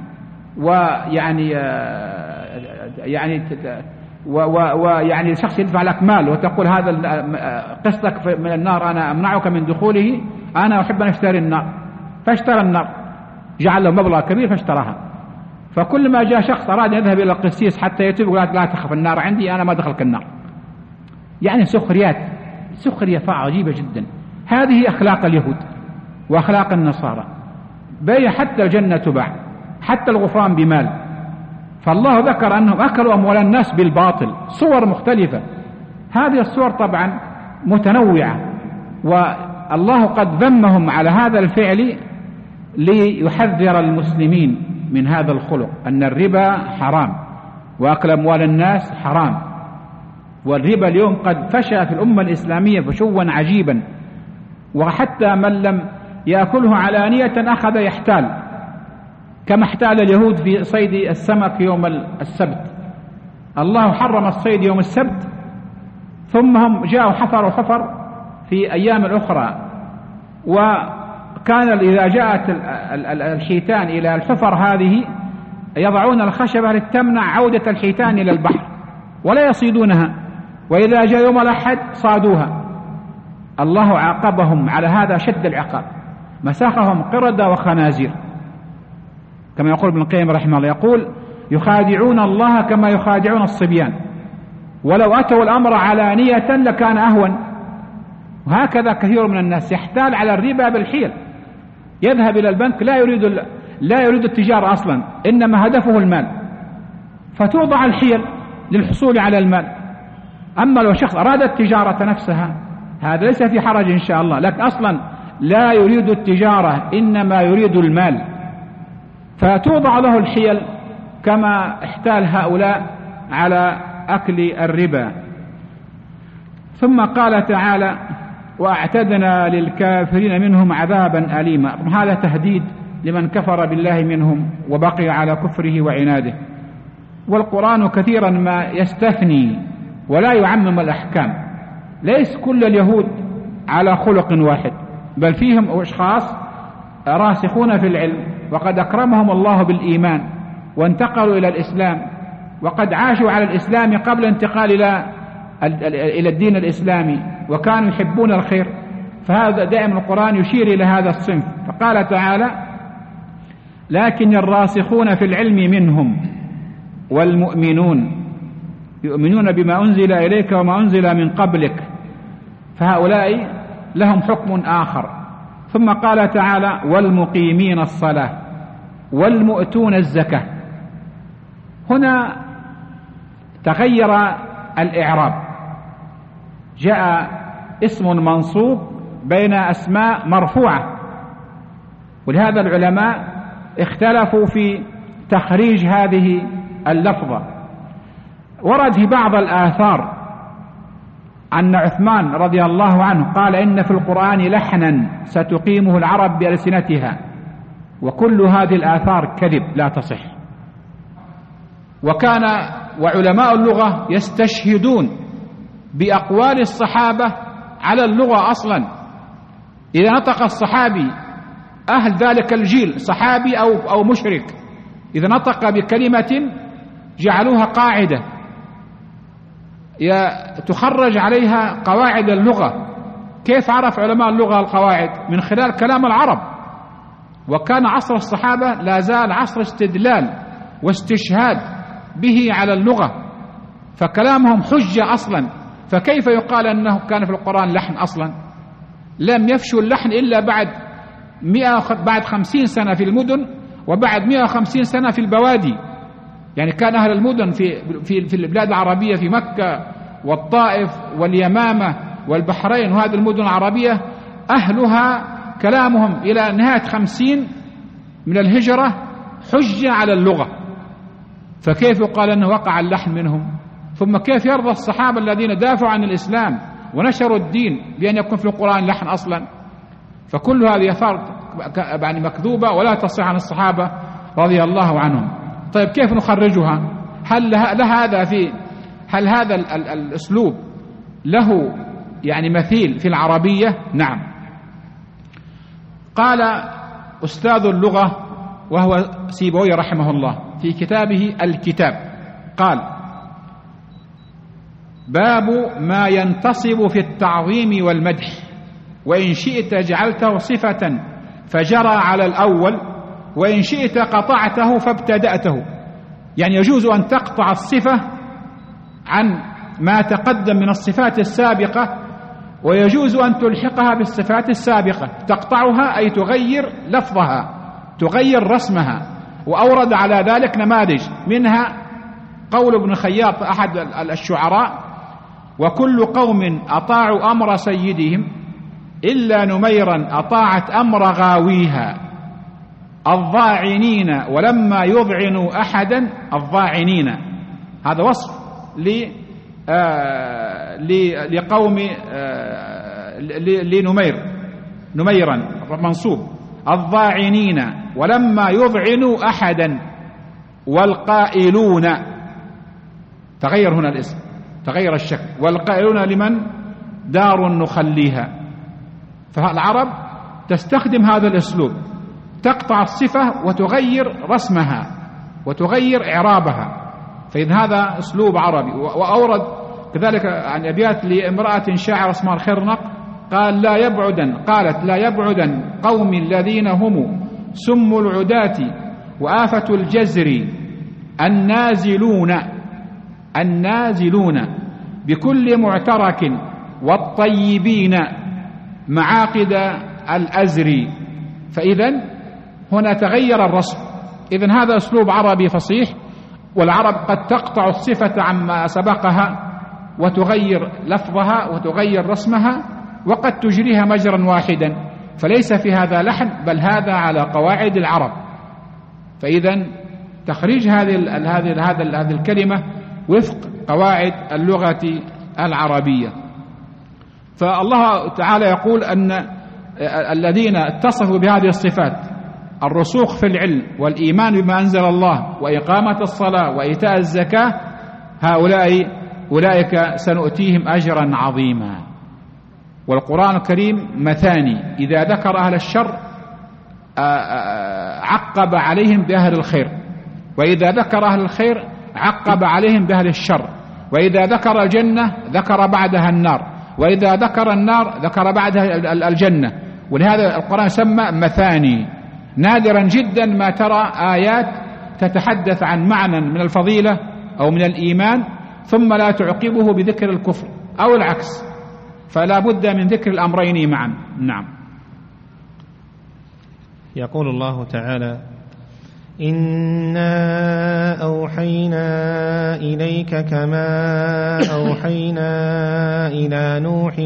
ويعني الشخص يدفع لك مال وتقول هذا قسطك من النار أنا أمنعك من دخوله، أنا أحب أن أشتري النار. فاشترى النار، جعل له مبلغ كبير فاشتراها. فكل ما جاء شخص أراد أن يذهب إلى القسيس حتى يتوب قال لا تخف النار عندي، أنا ما دخلك النار. يعني سخرية عجيبة جدا. هذه أخلاق اليهود وأخلاق النصارى، بيع حتى الجنة تباع، حتى الغفران بمال. فالله ذكر أنهم أكلوا أموال الناس بالباطل، صور مختلفة. هذه الصور طبعا متنوعة، والله قد ذمهم على هذا الفعل ليحذر المسلمين من هذا الخلق، أن الربا حرام وأكل أموال الناس حرام. والربا اليوم قد فشى في الأمة الإسلامية فشوا عجيبا، وحتى من لم يأكله علانية أخذ يحتال، كما احتال اليهود في صيد السمك يوم السبت. الله حرم الصيد يوم السبت، ثم هم جاءوا حفر في أيام الأخرى. وكان إذا جاءت الحيتان إلى الحفر هذه يضعون الخشبة لتمنع عودة الحيتان إلى البحر ولا يصيدونها، وإذا جاء يوم الأحد صادوها. الله عاقبهم على هذا شد العقاب، مسخهم قردة وخنازير، كما يقول ابن القيم رحمه الله، يقول يخادعون الله كما يخادعون الصبيان، ولو أتوا الأمر علانية لكان أهون. وهكذا كثير من الناس يحتال على الربا بالحيل، يذهب إلى البنك لا يريد التجارة أصلا، إنما هدفه المال، فتوضع الحيل للحصول على المال. أما لو شخص أراد التجارة نفسها هذا ليس في حرج إن شاء الله، لكن أصلا لا يريد التجارة إنما يريد المال، فتوضع له الحيل كما احتال هؤلاء على أكل الربا. ثم قال تعالى: وأعتدنا للكافرين منهم عذابا أليما. هذا تهديد لمن كفر بالله منهم وبقي على كفره وعناده. والقرآن كثيرا ما يستثني ولا يعمم الأحكام. ليس كل اليهود على خلق واحد، بل فيهم أشخاص راسخون في العلم وقد أكرمهم الله بالإيمان وانتقلوا إلى الإسلام، وقد عاشوا على الإسلام قبل انتقال إلى الدين الإسلامي، وكانوا يحبون الخير. فهذا دائما القرآن يشير إلى هذا الصنف. فقال تعالى: لكن الراسخون في العلم منهم والمؤمنون يؤمنون بما أنزل إليك وما أنزل من قبلك، فهؤلاء لهم حكم آخر. ثم قال تعالى: والمقيمين الصلاة والمؤتون الزكاة. هنا تغير الإعراب، جاء اسم منصوب بين أسماء مرفوعة، ولهذا العلماء اختلفوا في تخريج هذه اللفظة. ورد في بعض الآثار أن عثمان رضي الله عنه قال: إن في القرآن لحنا ستقيمه العرب بألسنتها، وكل هذه الآثار كذب لا تصح. وعلماء اللغة يستشهدون بأقوال الصحابة على اللغة أصلا. إذا نطق الصحابي أهل ذلك الجيل، صحابي أو مشرك، إذا نطق بكلمة جعلوها قاعدة تخرج عليها قواعد اللغة. كيف عرف علماء اللغة القواعد؟ من خلال كلام العرب. وكان عصر الصحابة لا زال عصر استدلال واستشهاد به على اللغة، فكلامهم حجة أصلا. فكيف يقال أنه كان في القرآن لحن أصلا؟ لم يفشوا اللحن إلا بعد 50 سنة في المدن، وبعد 150 سنة في البوادي. يعني كان أهل المدن في البلاد العربية، في مكة والطائف واليمامة والبحرين وهذه المدن العربية، أهلها كلامهم إلى نهاية 50 من الهجرة حجة على اللغة. فكيف يقال أنه وقع اللحن منهم؟ ثم كيف يرضى الصحابة الذين دافعوا عن الإسلام ونشروا الدين بأن يكون في القرآن لحن أصلا؟ فكل هذه آثار يعني مكذوبة ولا تصح عن الصحابة رضي الله عنهم. طيب كيف نخرجها؟ هل هذا الأسلوب له يعني مثيل في العربية؟ نعم. قال أستاذ اللغة وهو سيبوي رحمه الله في كتابه الكتاب، قال: باب ما ينتصب في التعظيم والمدح، وإن شئت جعلته صفة فجرى على الأول، وإن شئت قطعته فابتدأته. يعني يجوز أن تقطع الصفة عن ما تقدم من الصفات السابقة، ويجوز أن تلحقها بالصفات السابقة. تقطعها أي تغير لفظها، تغير رسمها. وأورد على ذلك نماذج، منها قول ابن خياط أحد الشعراء: وكل قوم أطاعوا أمر سيدهم إلا نميرا أطاعت أمر غاويها، الضاعنين ولما يضعنوا أحدا الضاعنين. هذا وصف لقوم نميرا منصوب، الضاعنين ولما يضعنوا أحدا، والقائلون، تغير هنا الاسم، تغير الشكل، والقائلون لمن دار نخليها. فالعرب تستخدم هذا الأسلوب، تقطع الصفة وتغير رسمها وتغير إعرابها. فإذا هذا أسلوب عربي. وأورد كذلك عن أبيات لامرأة شاعر اسمها الخرنق، قالت لا يبعدن قوم الذين هم سم العداة وآفة الجزر، النازلون بكل معترك والطيبين معاقد الأزر. فإذن هنا تغير الرسم. إذن هذا أسلوب عربي فصيح، والعرب قد تقطع الصفة عما سبقها وتغير لفظها وتغير رسمها، وقد تجريها مجرا واحدا، فليس في هذا لحن، بل هذا على قواعد العرب. فإذن تخريج هذه الكلمة وفق قواعد اللغة العربية. فالله تعالى يقول أن الذين اتصفوا بهذه الصفات، الرسوخ في العلم والإيمان بما أنزل الله وإقامة الصلاة وإيتاء الزكاة، أولئك سنؤتيهم أجرا عظيما. والقرآن الكريم مثاني، إذا ذكر أهل الشر عقب عليهم بأهل الخير، وإذا ذكر أهل الخير عقب عليهم بأهل الشر، وإذا ذكر الجنة ذكر بعدها النار، وإذا ذكر النار ذكر بعدها الجنة. ولهذا القرآن سمى مثاني. نادرا جدا ما ترى آيات تتحدث عن معنى من الفضيلة أو من الإيمان ثم لا تعقبه بذكر الكفر أو العكس، فلا بد من ذكر الأمرين معا. نعم. يقول الله تعالى: إنا أوحينا إليك كما أوحينا إلى نوح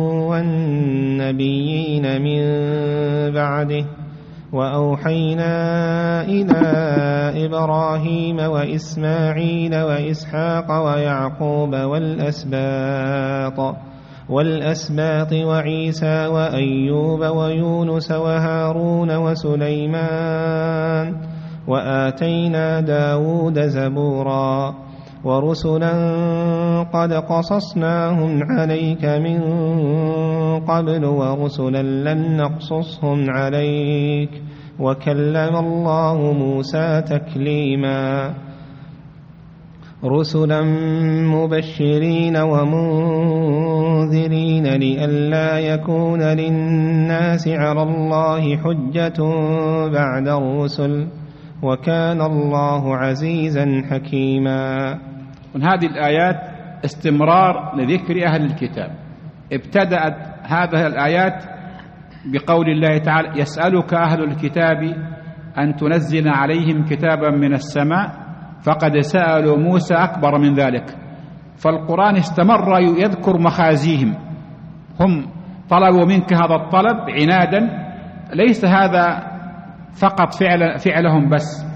والنبيين من بعده وأوحينا إلى إبراهيم وإسماعيل وإسحاق ويعقوب والأسباط وعيسى وأيوب ويونس وهارون وسليمان وآتينا داود زبورا ورسلا قد قصصناهم عليك من قبل ورسلا لم نقصصهم عليك وكلم الله موسى تكليما رسلا مبشرين ومنذرين لئلا يكون للناس على الله حجة بعد الرسل وكان الله عزيزا حكيما. من هذه الآيات استمرار لذكر أهل الكتاب. ابتدأت هذه الآيات بقول الله تعالى: يسألك أهل الكتاب أن تنزل عليهم كتابا من السماء فقد سألوا موسى أكبر من ذلك. فالقرآن استمر يذكر مخازيهم، هم طلبوا منك هذا الطلب عنادا، ليس هذا فقط فعلهم بس،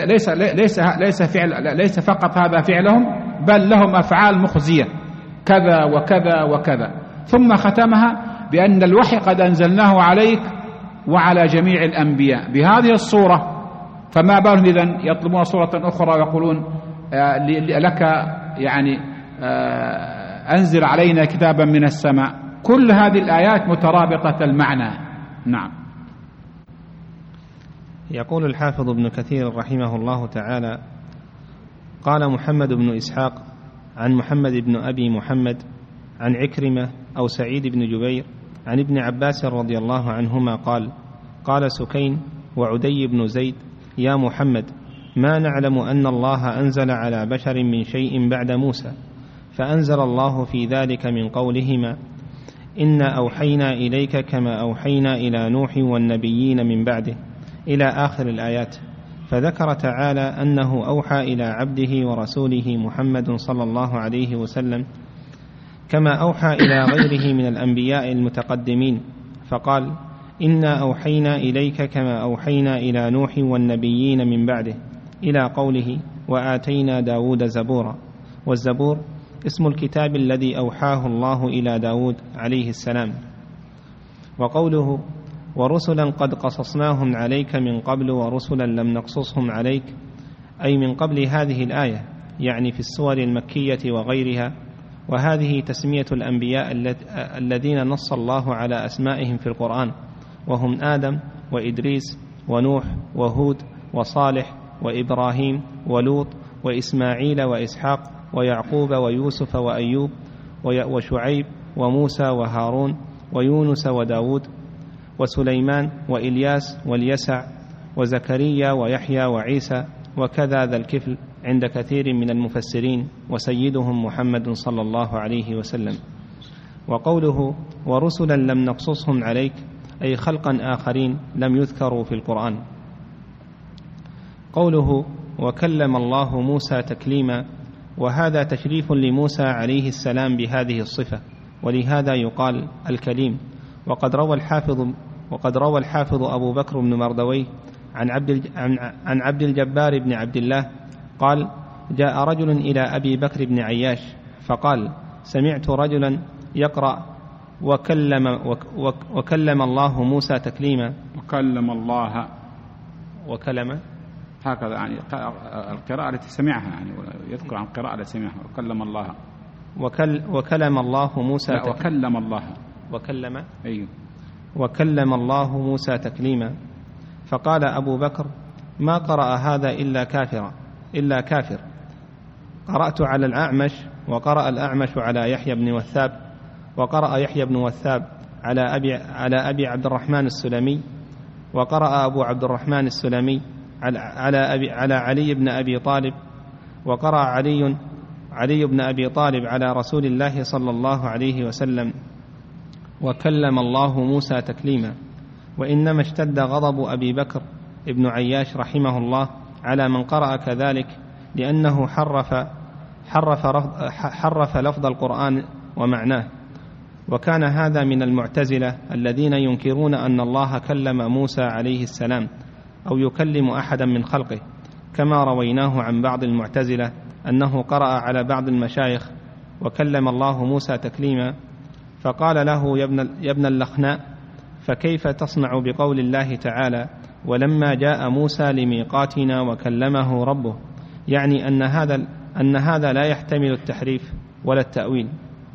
ليس فقط هذا فعلهم، بل لهم أفعال مخزية كذا وكذا وكذا. ثم ختمها بأن الوحي قد أنزلناه عليك وعلى جميع الأنبياء بهذه الصورة، فما بالهم إذن يطلبون صورة أخرى ويقولون لك يعني أنزل علينا كتابا من السماء. كل هذه الآيات مترابطة المعنى. نعم. يقول الحافظ ابن كثير رحمه الله تعالى: قال محمد بن إسحاق عن محمد بن أبي محمد عن عكرمة أو سعيد بن جبير عن ابن عباس رضي الله عنهما قال: قال سكين وعدي بن زيد: يا محمد، ما نعلم أن الله أنزل على بشر من شيء بعد موسى، فأنزل الله في ذلك من قولهما: إنا أوحينا إليك كما أوحينا إلى نوح والنبيين من بعده، إلى آخر الآيات. فذكر تعالى أنه أوحى إلى عبده ورسوله محمد صلى الله عليه وسلم كما أوحى إلى غيره من الأنبياء المتقدمين، فقال: إنا أوحينا إليك كما أوحينا إلى نوح والنبيين من بعده، إلى قوله: وآتينا داود زبورا. والزبور اسم الكتاب الذي أوحاه الله إلى داود عليه السلام. وقوله: ورسلا قد قصصناهم عليك من قبل ورسلا لم نقصصهم عليك، أي من قبل هذه الآية، يعني في السور المكية وغيرها. وهذه تسمية الأنبياء الذين نص الله على أسمائهم في القرآن، وهم آدم وإدريس ونوح وهود وصالح وإبراهيم ولوط وإسماعيل وإسحاق ويعقوب ويوسف وأيوب وشعيب وموسى وهارون ويونس وداود وسليمان وإلياس واليسع وزكريا ويحيى وعيسى، وكذا ذا الكفل عند كثير من المفسرين، وسيدهم محمد صلى الله عليه وسلم. وقوله: ورسلا لم نقصصهم عليك، أي خلقا آخرين لم يذكروا في القرآن. قوله: وكلم الله موسى تكليما، وهذا تشريف لموسى عليه السلام بهذه الصفة، ولهذا يقال الكليم. وقد روى الحافظ أبو بكر بن مردويه عن عبد الجبار بن عبد الله قال: جاء رجل إلى أبي بكر بن عياش فقال: سمعت رجلا يقرأ وكلم الله موسى تكليما. وكلم الله وكلم هكذا يعني القراءة التي سمعها، يعني يذكر عن القراءة التي سمعها وكلم الله. وكلم الله موسى وكلم الله وكلم أيوه وكلم الله موسى تكليما. فقال أبو بكر: ما قرأ هذا إلا كافر. قرأت على الأعمش، وقرأ الأعمش على يحيى بن وثاب، وقرأ يحيى بن وثاب على أبي عبد الرحمن السلمي، وقرأ أبو عبد الرحمن السلمي على علي بن أبي طالب، وقرأ علي بن أبي طالب على رسول الله صلى الله عليه وسلم: وكلم الله موسى تكليما. وإنما اشتد غضب أبي بكر ابن عياش رحمه الله على من قرأ كذلك، لأنه حرف لفظ القرآن ومعناه. وكان هذا من المعتزلة الذين ينكرون أن الله كلم موسى عليه السلام أو يكلم أحدا من خلقه، كما رويناه عن بعض المعتزلة أنه قرأ على بعض المشايخ: وكلم الله موسى تكليما. فقال له: يا ابن اللخناء، فكيف تصنع بقول الله تعالى: ولما جاء موسى لميقاتنا وكلمه ربه؟ يعني أن هذا لا يحتمل التحريف ولا التأويل.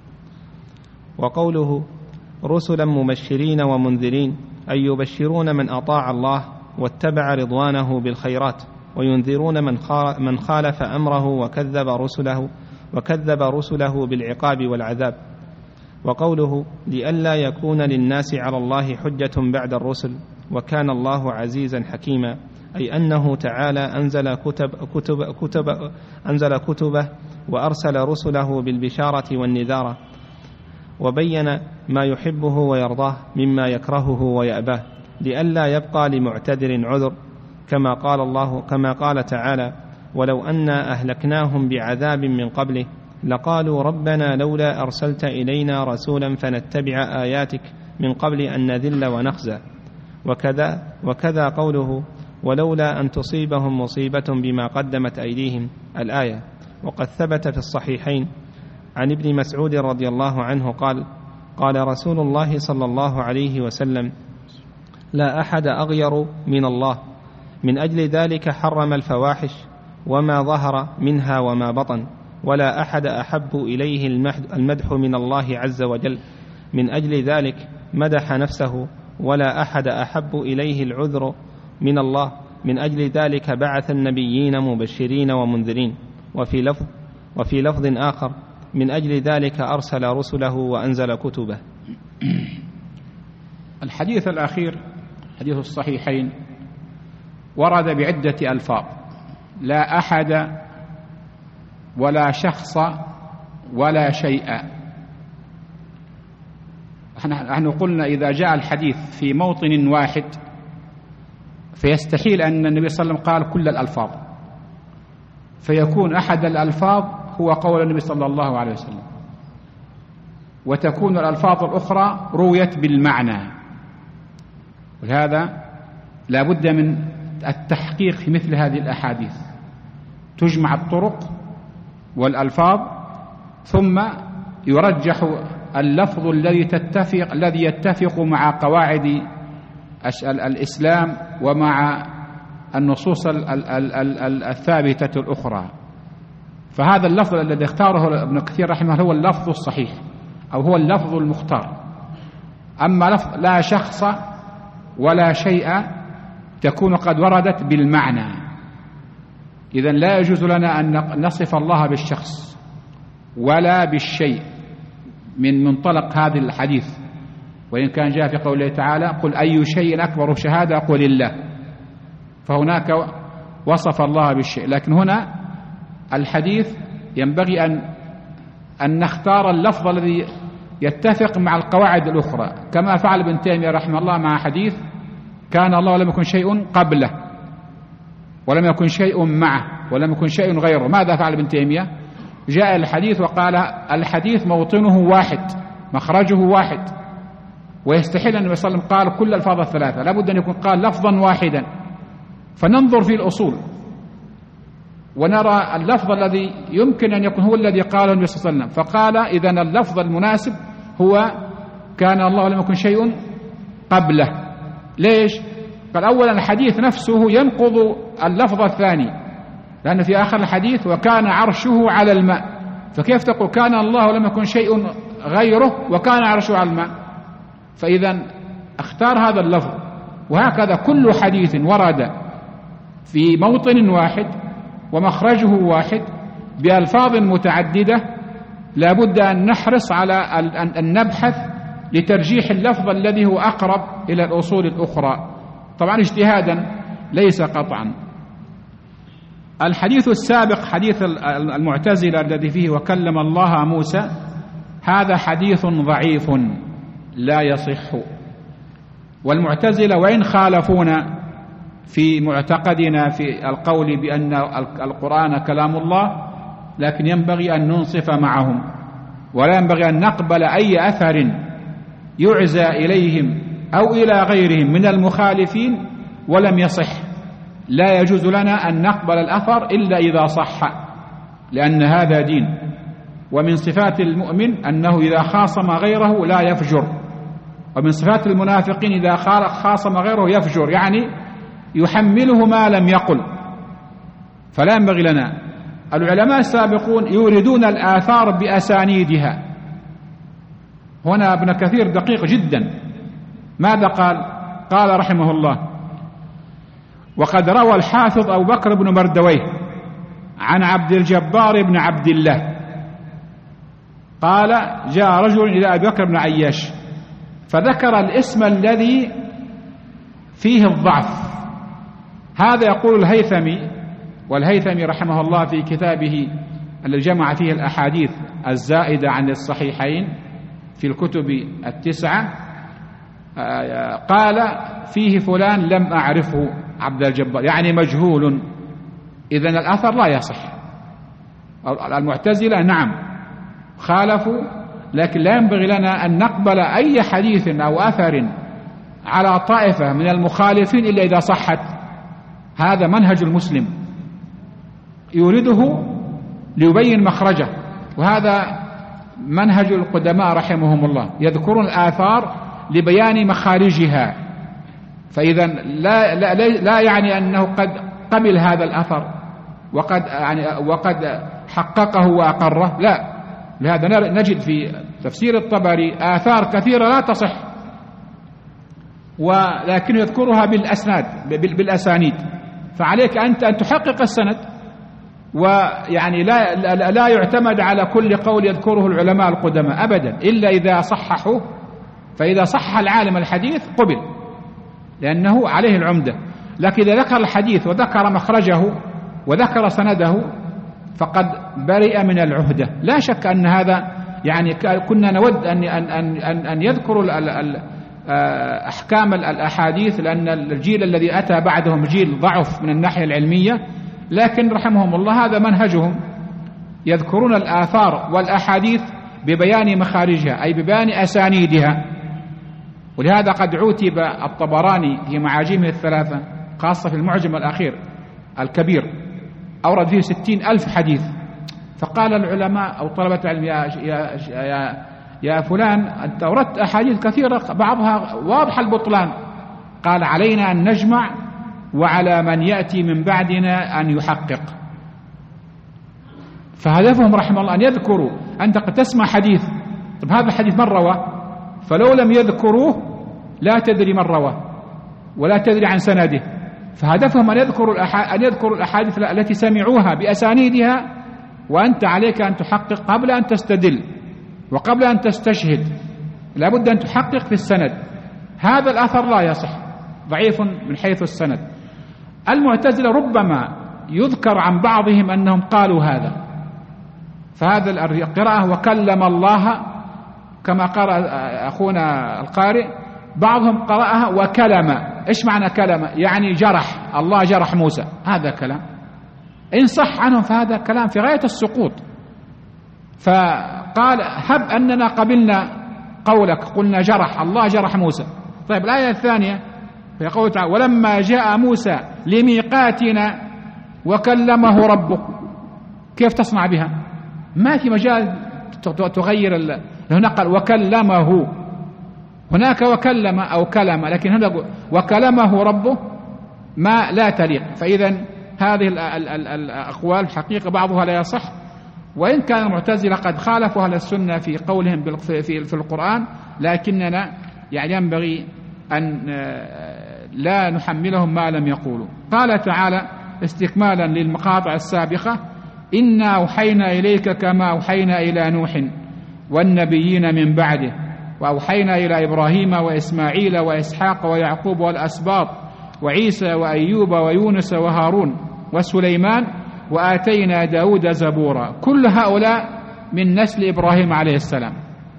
وقوله: رسلا مبشرين ومنذرين، أي يبشرون من أطاع الله واتبع رضوانه بالخيرات، وينذرون من خالف أمره وكذب رسله بالعقاب والعذاب. وقوله: لئلا يكون للناس على الله حجة بعد الرسل، وكان الله عزيزا حكيما، أي أنه تعالى أنزل كتبه وأرسل رسله بالبشارة والنذارة، وبين ما يحبه ويرضاه مما يكرهه ويأباه، لئلا يبقى لمعتذر عذر، كما قال تعالى: ولو أنا أهلكناهم بعذاب من قبله لقالوا ربنا لولا أرسلت إلينا رسولا فنتبع آياتك من قبل أن نذل ونخزى. وكذا قوله: ولولا أن تصيبهم مصيبة بما قدمت أيديهم، الآية. وقد ثبت في الصحيحين عن ابن مسعود رضي الله عنه قال رسول الله صلى الله عليه وسلم: لا أحد أغير من الله، من أجل ذلك حرم الفواحش وما ظهر منها وما بطن، ولا أحد أحب إليه المدح من الله عز وجل، من أجل ذلك مدح نفسه، ولا أحد أحب إليه العذر من الله، من أجل ذلك بعث النبيين مبشرين ومنذرين. وفي لفظ آخر: من أجل ذلك أرسل رسله وأنزل كتبه. الحديث الأخير حديث الصحيحين ورد بعدة ألفاظ: لا أحد ولا شخص ولا شيء. نحن قلنا إذا جاء الحديث في موطن واحد فيستحيل أن النبي صلى الله عليه وسلم قال كل الألفاظ، فيكون أحد الألفاظ هو قول النبي صلى الله عليه وسلم، وتكون الألفاظ الأخرى رويت بالمعنى. ولهذا لا بد من التحقيق في مثل هذه الأحاديث، تجمع الطرق والألفاظ ثم يرجح اللفظ الذي يتفق مع قواعد الإسلام ومع النصوص الثابتة الأخرى. فهذا اللفظ الذي اختاره ابن كثير رحمه الله هو اللفظ الصحيح أو هو اللفظ المختار. أما لفظ لا شخص ولا شيء تكون قد وردت بالمعنى، إذن لا يجوز لنا أن نصف الله بالشخص ولا بالشيء من منطلق هذا الحديث، وإن كان جاء في قوله تعالى: قل أي شيء أكبر شهادة، قل الله، فهناك وصف الله بالشيء. لكن هنا الحديث ينبغي أن نختار اللفظ الذي يتفق مع القواعد الأخرى، كما فعل ابن تيمية رحمه الله مع حديث: كان الله ولم يكن شيء قبله ولم يكن شيء معه ولم يكن شيء غيره. ماذا فعل ابن تيمية؟ جاء الحديث وقال: الحديث موطنه واحد، مخرجه واحد، ويستحيل أن النبي صلى الله عليه وسلم قال كل الألفاظ الثلاثة، لابد أن يكون قال لفظا واحدا. فننظر في الأصول ونرى اللفظ الذي يمكن أن يكون هو الذي قاله النبي صلى الله عليه وسلم، فقال: إذن اللفظ المناسب هو كان الله ولم يكن شيء قبله. ليش؟ قال أولا الحديث نفسه ينقض اللفظ الثاني، لأن في آخر الحديث وكان عرشه على الماء، فكيف تقول كان الله ولم يكن شيء غيره وكان عرشه على الماء؟ فإذا اختار هذا اللفظ. وهكذا كل حديث ورد في موطن واحد ومخرجه واحد بألفاظ متعددة لا بد أن نحرص على أن نبحث لترجيح اللفظ الذي هو أقرب إلى الأصول الأخرى، طبعا اجتهادا ليس قطعا. الحديث السابق حديث المعتزلة الذي فيه وكلم الله موسى، هذا حديث ضعيف لا يصح. والمعتزلة وإن خالفونا في معتقدنا في القول بأن القرآن كلام الله، لكن ينبغي أن ننصف معهم، ولا ينبغي أن نقبل أي أثر يعزى إليهم أو إلى غيرهم من المخالفين ولم يصح. لا يجوز لنا أن نقبل الأثر إلا إذا صح، لأن هذا دين. ومن صفات المؤمن أنه إذا خاصم غيره لا يفجر، ومن صفات المنافقين إذا خاصم غيره يفجر، يعني يحمله ما لم يقل. فلا ينبغي لنا. العلماء السابقون يوردون الآثار بأسانيدها. هنا ابن كثير دقيق جدا. ماذا قال؟ قال رحمه الله: وقد روى الحافظ أبو بكر بن مردويه عن عبد الجبار بن عبد الله قال: جاء رجل إلى أبي بكر بن عياش فذكر الاسم الذي فيه الضعف. هذا يقول الهيثمي، والهيثمي رحمه الله في كتابه الذي جمع فيه الأحاديث الزائدة عن الصحيحين في الكتب 9 قال فيه فلان لم أعرفه عبد الجبار، يعني مجهول. إذن الأثر لا يصح. المعتزلة نعم خالفوا، لكن لا ينبغي لنا أن نقبل أي حديث أو أثر على طائفة من المخالفين إلا إذا صحت. هذا منهج المسلم، يورده ليبين مخرجه، وهذا منهج القدماء رحمهم الله، يذكرون الآثار لبيان مخارجها. فإذا لا يعني أنه قد قبل هذا الأثر وقد حققه وأقره، لا. لهذا نجد في تفسير الطبري آثار كثيرة لا تصح، ولكن يذكرها بالأسانيد. فعليك أنت أن تحقق السند، ويعني لا يعتمد على كل قول يذكره العلماء القدماء أبدا إلا إذا صححوا. فإذا صح العالم الحديث قبل لأنه عليه العمدة، لكن إذا ذكر الحديث وذكر مخرجه وذكر سنده فقد برئ من العهدة. لا شك أن هذا يعني كنا نود أن يذكروا أحكام الأحاديث، لأن الجيل الذي أتى بعدهم جيل ضعف من الناحية العلمية، لكن رحمهم الله هذا منهجهم، يذكرون الآثار والأحاديث ببيان مخارجها أي ببيان أسانيدها. ولهذا قد عوتب الطبراني في معاجمه 3 خاصة في المعجم الأخير الكبير، أورد فيه 60,000 حديث. فقال العلماء أو طلبة العلم: يا فلان أنت أوردت أحاديث كثيرة بعضها واضح البطلان. قال: علينا أن نجمع، وعلى من يأتي من بعدنا أن يحقق. فهدفهم رحمه الله أن يذكروا. أنت قد تسمع حديث، طب هذا الحديث من رواه؟ فلو لم يذكروه لا تدري من رواه ولا تدري عن سنده. فهدفهم أن يذكروا الأحاديث التي سمعوها بأسانيدها، وأنت عليك أن تحقق قبل أن تستدل وقبل أن تستشهد. لا بد أن تحقق في السند. هذا الأثر لا يصح، ضعيف من حيث السند. المعتزلة ربما يذكر عن بعضهم أنهم قالوا هذا، فهذا القراءة وكلم الله كما قرأ أخونا القارئ، بعضهم قرأها وكلم. إيش معنى كلم؟ يعني جرح، الله جرح موسى، هذا كلام. إن صح عنهم فهذا كلام في غاية السقوط. فقال: هب أننا قبلنا قولك، قلنا جرح الله جرح موسى. طيب الآية الثانية في قوله تعالى: ولما جاء موسى لميقاتنا وكلمه ربه. كيف تصنع بها؟ ما في مجال تغير. هنا قال وكلمه، هناك وكلم أو كلم، لكن هنا وكلمه ربه ما لا تليق. فإذا هذه الأقوال حقيقة بعضها لا يصح، وإن كان المعتزلة قد خالفوا أهل السنة في قولهم في القرآن، لكننا يعني ينبغي أن لا نحملهم ما لم يقولوا. قال تعالى استكمالا للمقاطع السابقة: إنا أوحينا إليك كما أوحينا إلى نوح والنبيين من بعده وأوحينا إلى إبراهيم وإسماعيل وإسحاق ويعقوب والأسباط وعيسى وأيوب ويونس وهارون وسليمان وآتينا داود زبورا. كل هؤلاء من نسل إبراهيم عليه السلام،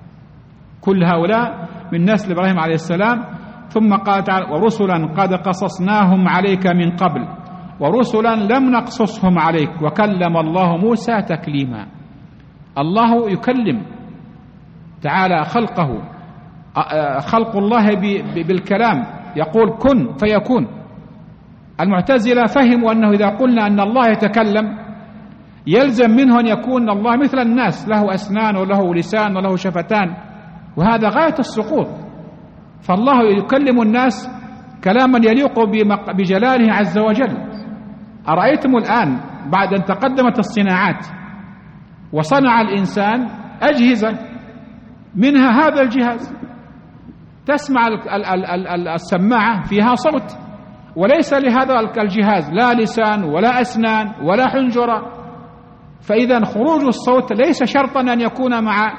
كل هؤلاء من نسل إبراهيم عليه السلام. ثم قال تعالى: ورسلا قد قصصناهم عليك من قبل ورسلا لم نقصصهم عليك وكلم الله موسى تكليما. الله يكلم تعالى خلقه، خلق الله بالكلام، يقول كن فيكون. المعتزلة فهموا أنه إذا قلنا أن الله يتكلم يلزم منه أن يكون الله مثل الناس، له أسنان وله لسان وله شفتان، وهذا غاية السقوط. فالله يكلم الناس كلاما يليق بجلاله عز وجل. أرأيتم الآن بعد أن تقدمت الصناعات وصنع الإنسان أجهزة، منها هذا الجهاز، تسمع السماعة فيها صوت، وليس لهذا الجهاز لا لسان ولا أسنان ولا حنجرة. فإذا خروج الصوت ليس شرطا أن يكون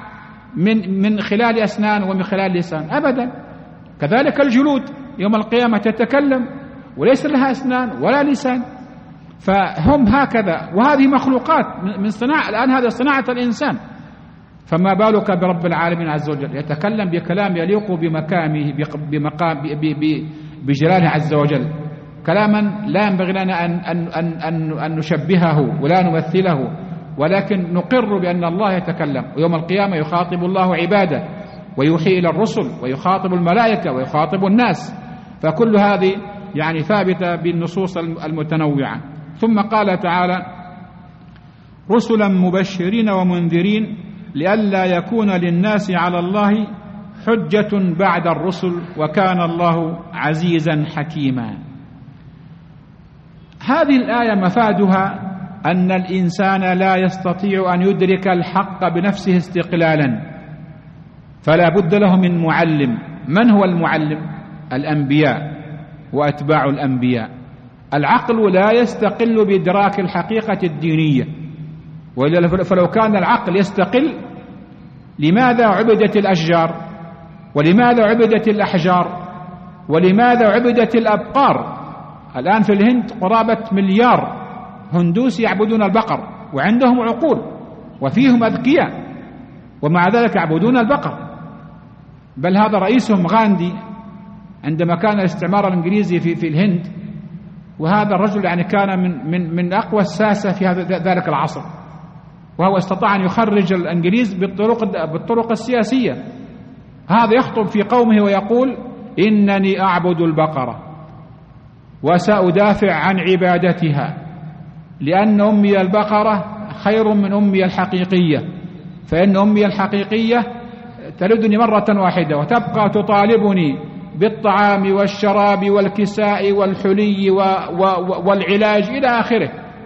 من خلال أسنان ومن خلال لسان أبدا. كذلك الجلود يوم القيامة تتكلم وليس لها أسنان ولا لسان. فهم هكذا، وهذه مخلوقات من صناعة الآن، هذا صناعة الإنسان، فما بالك برب العالمين عز وجل يتكلم بكلام يليق بمقامه بجلاله عز وجل، كلاما لا ينبغي لنا أن نشبهه ولا نمثله، ولكن نقر بأن الله يتكلم. ويوم القيامة يخاطب الله عباده ويوحي إلى الرسل ويخاطب الملائكة ويخاطب الناس، فكل هذه يعني ثابتة بالنصوص المتنوعة. ثم قال تعالى: رسلا مبشرين ومنذرين لئلا يكون للناس على الله حجة بعد الرسل وكان الله عزيزا حكيما. هذه الآية مفادها أن الإنسان لا يستطيع أن يدرك الحق بنفسه استقلالا، فلا بد له من معلم. من هو المعلم؟ الأنبياء وأتباع الأنبياء. العقل لا يستقل بإدراك الحقيقة الدينية، فلو كان العقل يستقل لماذا عبدت الأشجار؟ ولماذا عبدت الأحجار؟ ولماذا عبدت الأبقار؟ الآن في الهند قرابة 1 مليار هندوسي يعبدون البقر وعندهم عقول وفيهم أذكياء، ومع ذلك يعبدون البقر. بل هذا رئيسهم غاندي عندما كان الاستعمار الإنجليزي في الهند، وهذا الرجل يعني كان من أقوى الساسة في ذلك العصر، وهو استطاع أن يخرج الإنجليز بالطرق السياسية. هذا يخطب في قومه ويقول: إنني أعبد البقرة وسأدافع عن عبادتها، لأن أمي البقرة خير من أمي الحقيقية، فإن أمي الحقيقية تلدني مرة واحدة وتبقى تطالبني بالطعام والشراب والكساء والحلي والعلاج إلى آخره،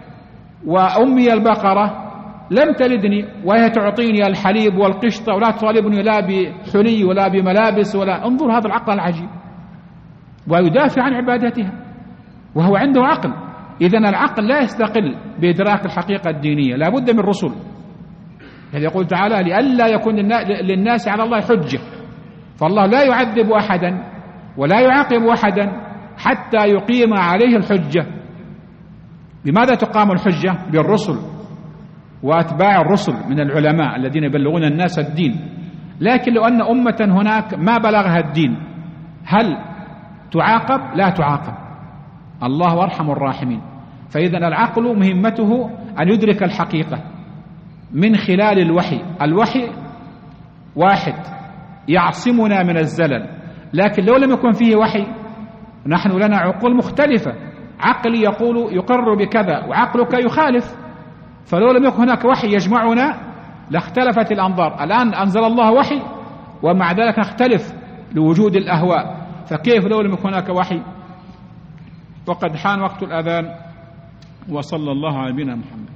وأمي البقرة لم تلدني وهي تعطيني الحليب والقشطة ولا تطالبني لا بحلي ولا بملابس ولا. انظر هذا العقل العجيب، ويدافع عن عبادتها وهو عنده عقل. إذن العقل لا يستقل بإدراك الحقيقة الدينية، لا بد من رسل. يقول تعالى: لئلا يكون للناس على الله حجة. فالله لا يعذب أحدا ولا يعاقب أحدا حتى يقيم عليه الحجة. لماذا تقام الحجة؟ بالرسل وأتباع الرسل من العلماء الذين يبلغون الناس الدين. لكن لو أن أمة هناك ما بلغها الدين، هل تعاقب؟ لا تعاقب. الله أرحم الراحمين. فإذا العقل مهمته أن يدرك الحقيقة من خلال الوحي. الوحي واحد يعصمنا من الزلل، لكن لو لم يكن فيه وحي نحن لنا عقول مختلفة، عقلي يقر بكذا وعقلك يخالف. فلو لم يكن هناك وحي يجمعنا لاختلفت الأنظار. الآن أنزل الله وحي ومع ذلك نختلف لوجود الأهواء، فكيف لو لم يكن هناك وحي؟ وقد حان وقت الأذان، وصلى الله على نبينا محمد.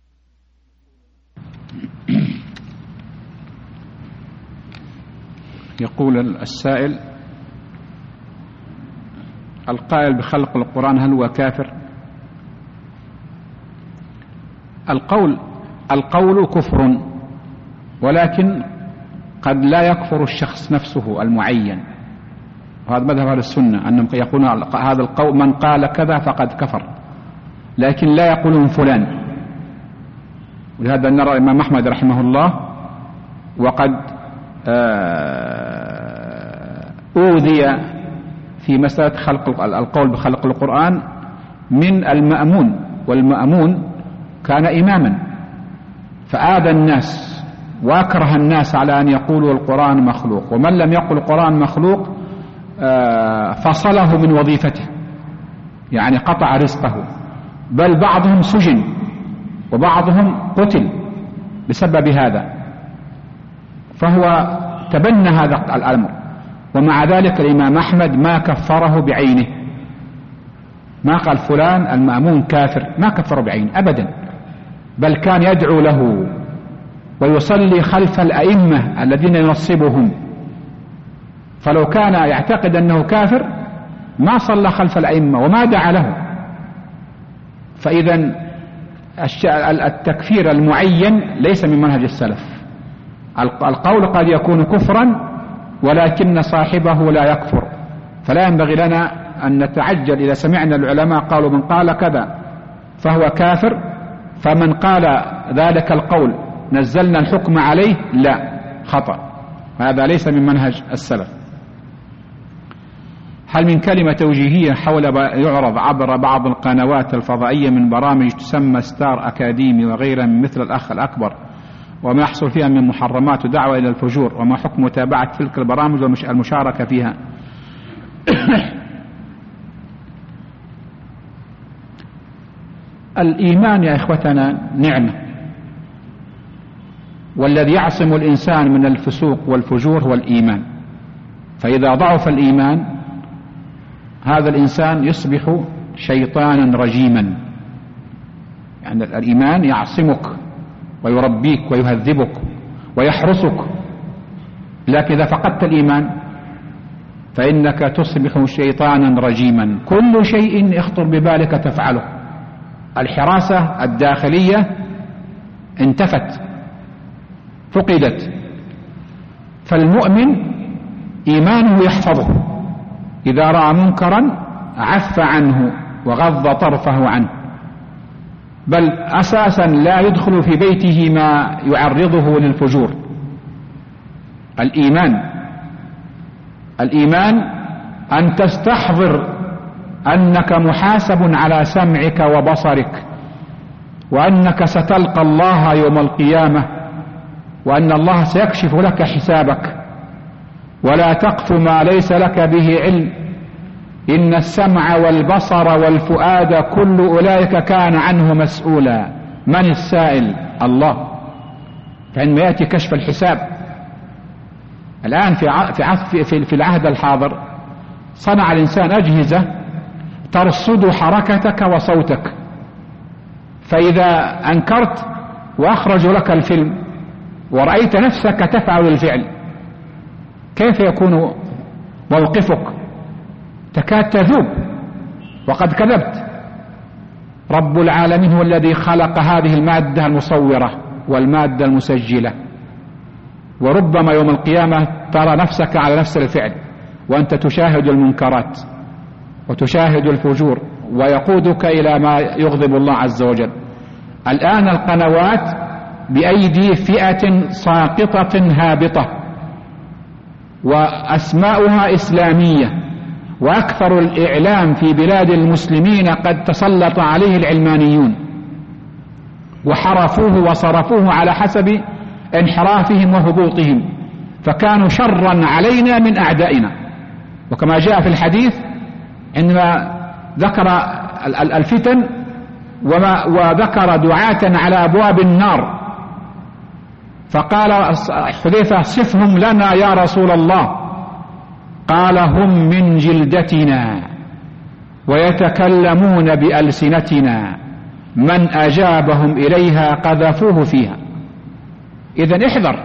يقول السائل: القائل بخلق القرآن هل هو كافر؟ القول كفر، ولكن قد لا يكفر الشخص نفسه المعين، وهذا مذهب أهل السنة أنهم يقولون هذا القول من قال كذا فقد كفر، لكن لا يقولون فلان. ولهذا نرى الإمام أحمد رحمه الله وقد أوذي في مسألة القول بخلق القرآن من المأمون، والمأمون كان إماما فآذى الناس وأكره الناس على أن يقولوا القرآن مخلوق، ومن لم يقل القرآن مخلوق فصله من وظيفته، يعني قطع رزقه، بل بعضهم سجن وبعضهم قتل بسبب هذا، فهو تبنى هذا الأمر. ومع ذلك الإمام أحمد ما كفره بعينه، ما قال فلان المأمون كافر، ما كفره بعينه أبدا، بل كان يدعو له ويصلي خلف الأئمة الذين ينصبهم، فلو كان يعتقد أنه كافر ما صلى خلف الأئمة وما دعا له. فإذا التكفير المعين ليس من منهج السلف. القول قد يكون كفرا ولكن صاحبه لا يكفر، فلا ينبغي لنا أن نتعجل إذا سمعنا العلماء قالوا من قال كذا فهو كافر، فمن قال ذلك القول نزلنا الحكم عليه، لا، خطأ، هذا ليس من منهج السلف. هل من كلمة توجيهية حول يعرض عبر بعض القنوات الفضائية من برامج تسمى ستار أكاديمي وغيرها من مثل الأخ الأكبر، وما يحصل فيها من محرمات ودعوة إلى الفجور، وما حكم متابعة تلك البرامج والمشاركة فيها؟ الإيمان يا إخوتنا نعمة، والذي يعصم الإنسان من الفسوق والفجور هو الإيمان، فإذا ضعف الإيمان هذا الإنسان يصبح شيطانا رجيما. يعني الإيمان يعصمك ويربيك ويهذبك ويحرسك، لكن إذا فقدت الإيمان فإنك تصبح شيطانا رجيما. كل شيء يخطر ببالك تفعله، الحراسة الداخلية انتفت، فقدت. فالمؤمن إيمانه يحفظه، إذا رأى منكرا عف عنه وغض طرفه عنه، بل أساسا لا يدخل في بيته ما يعرضه للفجور. الإيمان أن تستحضر أنك محاسب على سمعك وبصرك، وأنك ستلقى الله يوم القيامة، وأن الله سيكشف لك حسابك، ولا تقف ما ليس لك به علم، إن السمع والبصر والفؤاد كل أولئك كان عنه مسؤولا. من السائل؟ الله. فعندما يأتي كشف الحساب الآن في العهد الحاضر صنع الإنسان أجهزة ترصد حركتك وصوتك، فإذا أنكرت وأخرجوا لك الفيلم ورأيت نفسك تفعل الفعل كيف يكون موقفك؟ تكاد تذوب وقد كذبت. رب العالمين هو الذي خلق هذه المادة المصورة والمادة المسجلة، وربما يوم القيامة ترى نفسك على نفس الفعل وأنت تشاهد المنكرات وتشاهد الفجور، ويقودك إلى ما يغضب الله عز وجل. الآن القنوات بأيدي فئة ساقطة هابطة، وأسماؤها إسلامية، وأكثر الإعلام في بلاد المسلمين قد تسلط عليه العلمانيون وحرفوه وصرفوه على حسب انحرافهم وهبوطهم، فكانوا شرا علينا من أعدائنا. وكما جاء في الحديث عندما ذكر الفتن وذكر دعاة على أبواب النار، فقال حذيفة: صفهم لنا يا رسول الله. قال هم من جلدتنا ويتكلمون بألسنتنا من أجابهم إليها قذفوه فيها. إذن احذر،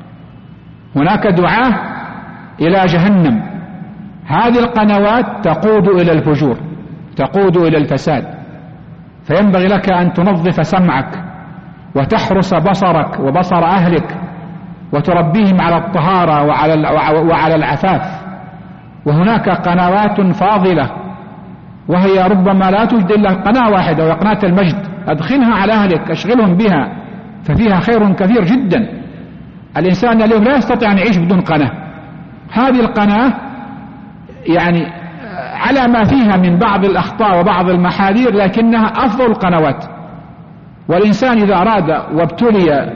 هناك دعاة إلى جهنم، هذه القنوات تقود إلى الفجور، تقود إلى الفساد، فينبغي لك أن تنظف سمعك وتحرس بصرك وبصر أهلك وتربيهم على الطهارة وعلى العفاف. وهناك قنوات فاضلة وهي ربما لا توجد إلا قناة واحدة وهي قناة المجد، أدخلها على أهلك، أشغلهم بها، ففيها خير كثير جدا. الإنسان اليوم لا يستطيع أن يعيش بدون قناة. هذه القناة يعني على ما فيها من بعض الأخطاء وبعض المحاذير لكنها أفضل القنوات. والإنسان إذا أراد وابتلي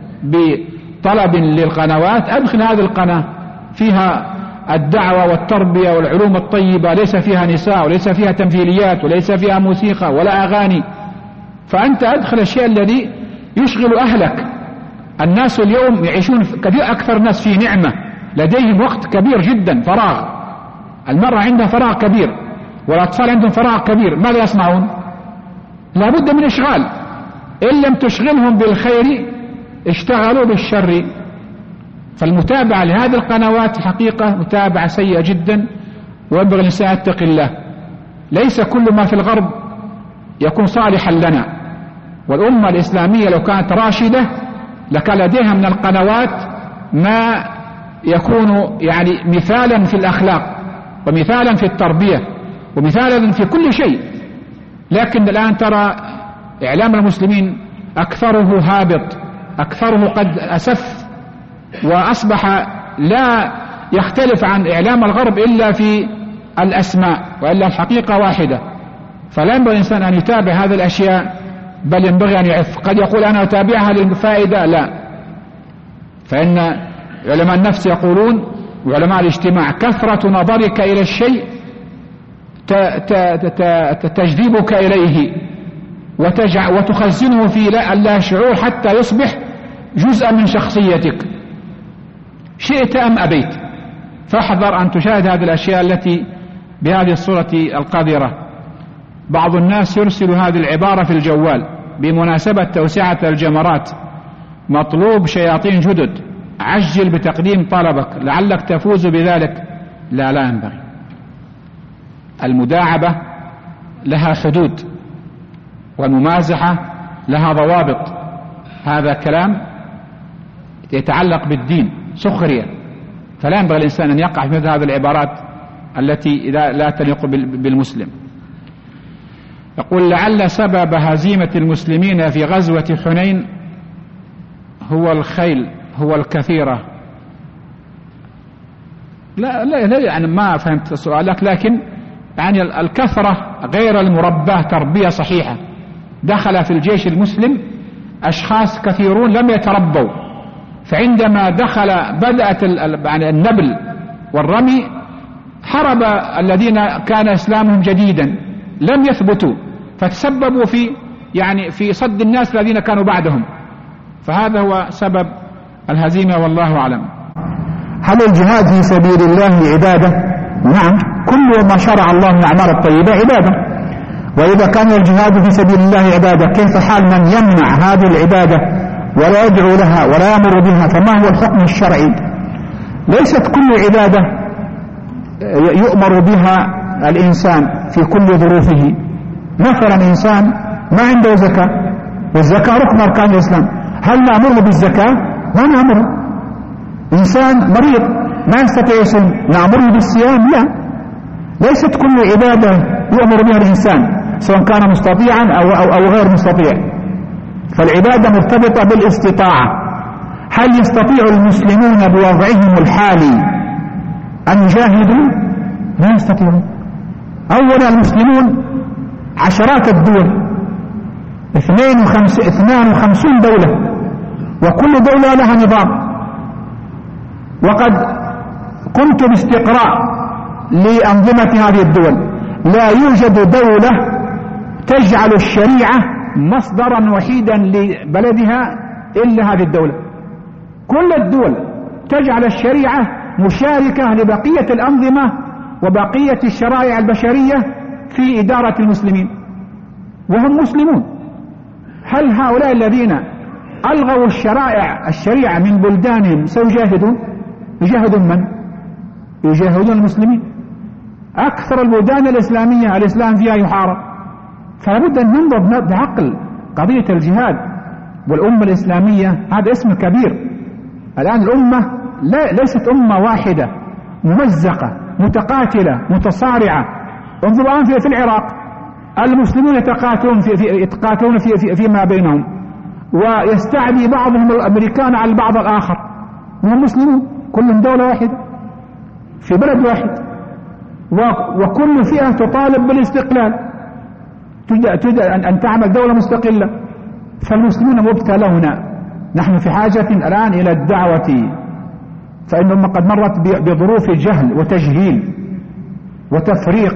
بطلب للقنوات أدخل هذه القناة، فيها الدعوة والتربية والعلوم الطيبة، ليس فيها نساء وليس فيها تمثيليات وليس فيها موسيقى ولا أغاني، فأنت أدخل الشيء الذي يشغل أهلك. الناس اليوم يعيشون كثير، أكثر الناس في نعمة، لديهم وقت كبير جدا فراغ، المرأة عندها فراغ كبير والأطفال عندهم فراغ كبير، ماذا يصنعون؟ لابد من إشغال، إن لم تشغلهم بالخير اشتغلوا بالشر. فالمتابعة لهذه القنوات حقيقة متابعة سيئة جدا، وينبغي الإنسان يتقي الله. ليس كل ما في الغرب يكون صالحا لنا، والأمة الإسلامية لو كانت راشدة لكان لديها من القنوات ما يكون يعني مثالا في الأخلاق ومثالا في التربية ومثالا في كل شيء. لكن الآن ترى إعلام المسلمين أكثره هابط، أكثره قد أسف، وأصبح لا يختلف عن إعلام الغرب إلا في الأسماء، وإلا الحقيقة واحدة. فلا ينبغي الإنسان أن يتابع هذه الأشياء، بل ينبغي أن يعف. قد يقول أنا أتابعها للفائدة، لا، فإن علماء النفس يقولون وعلماء الاجتماع كثرة نظرك إلى الشيء تجذبك إليه وتخزنه في لا شعور حتى يصبح جزءا من شخصيتك، شئت أم أبيت. فاحذر أن تشاهد هذه الأشياء التي بهذه الصورة القذرة. بعض الناس يرسل هذه العبارة في الجوال بمناسبة توسعة الجمرات: مطلوب شياطين جدد، عجل بتقديم طلبك لعلك تفوز بذلك. لا ينبغي. المداعبة لها حدود، والممازحة لها ضوابط. هذا كلام يتعلق بالدين، سخرية، فلا ينبغي الإنسان أن يقع في مثل هذه العبارات التي لا تليق بالمسلم. يقول: لعل سبب هزيمة المسلمين في غزوة حنين هو الخيل، هو الكثيرة. لا يعني ما فهمت سؤالك، لكن يعني الكثرة غير المرباه تربية صحيحة. دخل في الجيش المسلم أشخاص كثيرون لم يتربوا، فعندما بدأت النبل والرمي حرب الذين كان إسلامهم جديدا لم يثبتوا، فتسببوا في صد الناس الذين كانوا بعدهم. فهذا هو سبب الهزيمة، والله أعلم. هل الجهاد في سبيل الله عبادة؟ نعم، كل ما شرع الله من الأعمال الطيبة عبادة. وإذا كان الجهاد في سبيل الله عبادة، كيف حال من يمنع هذه العبادة ولا يدعو لها ولا يأمر بها؟ فما هو الحكم الشرعي؟ ليست كل عبادة يؤمر بها الإنسان في كل ظروفه. مثلا إنسان ما عنده زكاة، والزكاة ركن أركان الإسلام، هل نأمره بالزكاة؟ ما نأمره. إنسان مريض ما يستطيع يصوم، نأمره بالصيام؟ لا. ليست كل عبادة يؤمر بها الإنسان سواء كان مستطيعا أو غير مستطيع. فالعبادة مرتبطة بالاستطاعة. هل يستطيع المسلمون بوضعهم الحالي أن يجاهدوا؟ لا يستطيعون. أولا المسلمون عشرات الدول، 52 دولة، وكل دولة لها نظام. وقد قمت باستقراء لأنظمة هذه الدول، لا يوجد دولة تجعل الشريعة مصدرا وحيدا لبلدها إلا هذه الدولة. كل الدول تجعل الشريعة مشاركة لبقية الأنظمة وبقية الشرائع البشرية في إدارة المسلمين وهم مسلمون. هل هؤلاء الذين ألغوا الشريعة من بلدانهم سيجاهدون؟ يجاهدون من؟ يجاهدون المسلمين. أكثر البلدان الإسلامية الإسلام فيها يحارب، فلابد أن ننظر بعقل قضية الجهاد والأمة الإسلامية. هذا اسم كبير. الآن الأمة ليست أمة واحدة ممزقة متقاتلة متصارعة. انظروا الآن في العراق المسلمون يتقاتلون فيما بينهم، ويستعدي بعضهم الأمريكان على البعض الآخر، وهم مسلمون كلهم دولة واحدة في بلد واحد، وكل فئة تطالب بالاستقلال، تريد أن تعمل دولة مستقلة. فالمسلمون مبتلون. نحن في حاجة الآن إلى الدعوة، فإنهم قد مرت بظروف جهل وتجهيل وتفريق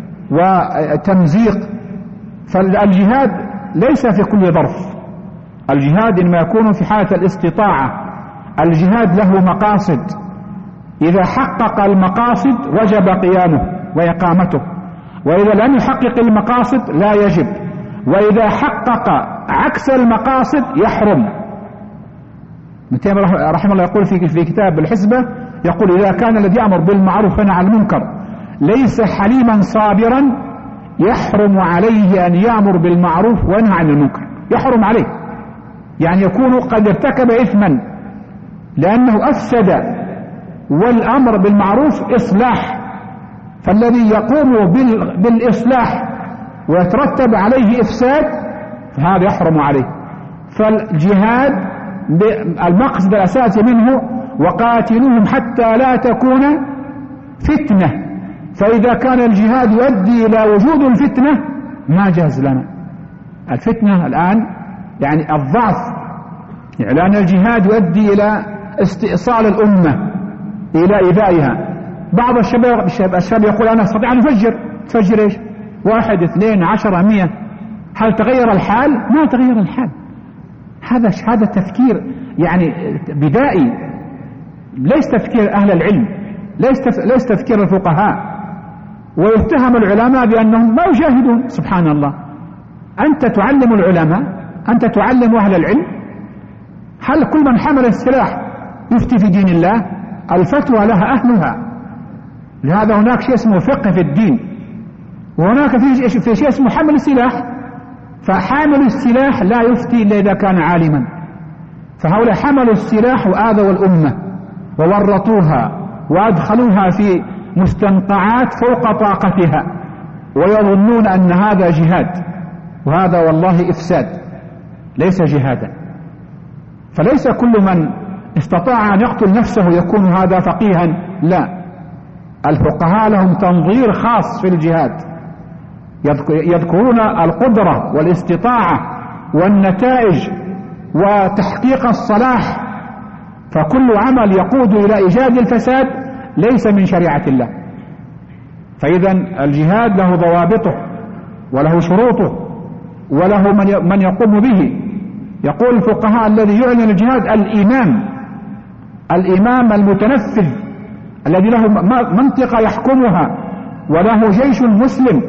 وتمزيق. فالجهاد ليس في كل ظرف. الجهاد إنما يكون في حالة الاستطاعة. الجهاد له مقاصد، إذا حقق المقاصد وجب قيامه وإقامته، وإذا لم يحقق المقاصد لا يجب، وإذا حقق عكس المقاصد يحرم. ابن تيمية رحمه الله يقول في كتاب الحسبة، يقول إذا كان الذي يأمر بالمعروف وينهى عن المنكر ليس حليما صابرا يحرم عليه أن يأمر بالمعروف وينهى عن المنكر. يحرم عليه، يعني يكون قد ارتكب إثما لأنه أفسد، والأمر بالمعروف إصلاح، فالذي يقوم بالإصلاح ويترتب عليه إفساد فهذا يحرم عليه. فالجهاد المقصد الأساسي منه وقاتلوهم حتى لا تكون فتنة. فإذا كان الجهاد يؤدي إلى وجود الفتنة ما جاز لنا. الفتنة الآن يعني الضعف، إعلان الجهاد يؤدي إلى استئصال الأمة إلى إيذائها. بعض الشباب يقول أنا أستطيع أن تفجر إيش؟ 1 2 10 100. هل تغير الحال؟ ما تغير الحال. هذا تفكير يعني بدائي، ليس تفكير أهل العلم، ليس تفكير الفقهاء. ويتهم العلماء بأنهم ما يجاهدون. سبحان الله، أنت تعلم العلماء، أنت تعلم أهل العلم. هل كل من حمل السلاح يفتي في دين الله؟ الفتوى لها أهلها. لهذا هناك شيء اسمه فقه في الدين، وهناك في شيء اسمه حمل السلاح. فحامل السلاح لا يفتي إلا إذا كان عالما. فهؤلاء حملوا السلاح وآذوا الأمة وورطوها وأدخلوها في مستنقعات فوق طاقتها، ويظنون أن هذا جهاد، وهذا والله إفساد، ليس جهادا. فليس كل من استطاع أن يقتل نفسه يكون هذا فقيها، لا. الفقهاء لهم تنظير خاص في الجهاد، يذكرون القدرة والاستطاعة والنتائج وتحقيق الصلاح. فكل عمل يقود إلى إيجاد الفساد ليس من شريعة الله. فإذا الجهاد له ضوابطه وله شروطه وله من يقوم به. يقول الفقهاء الذي يعلن الجهاد الإمام المتنفذ الذي له منطقة يحكمها وله جيش مسلم،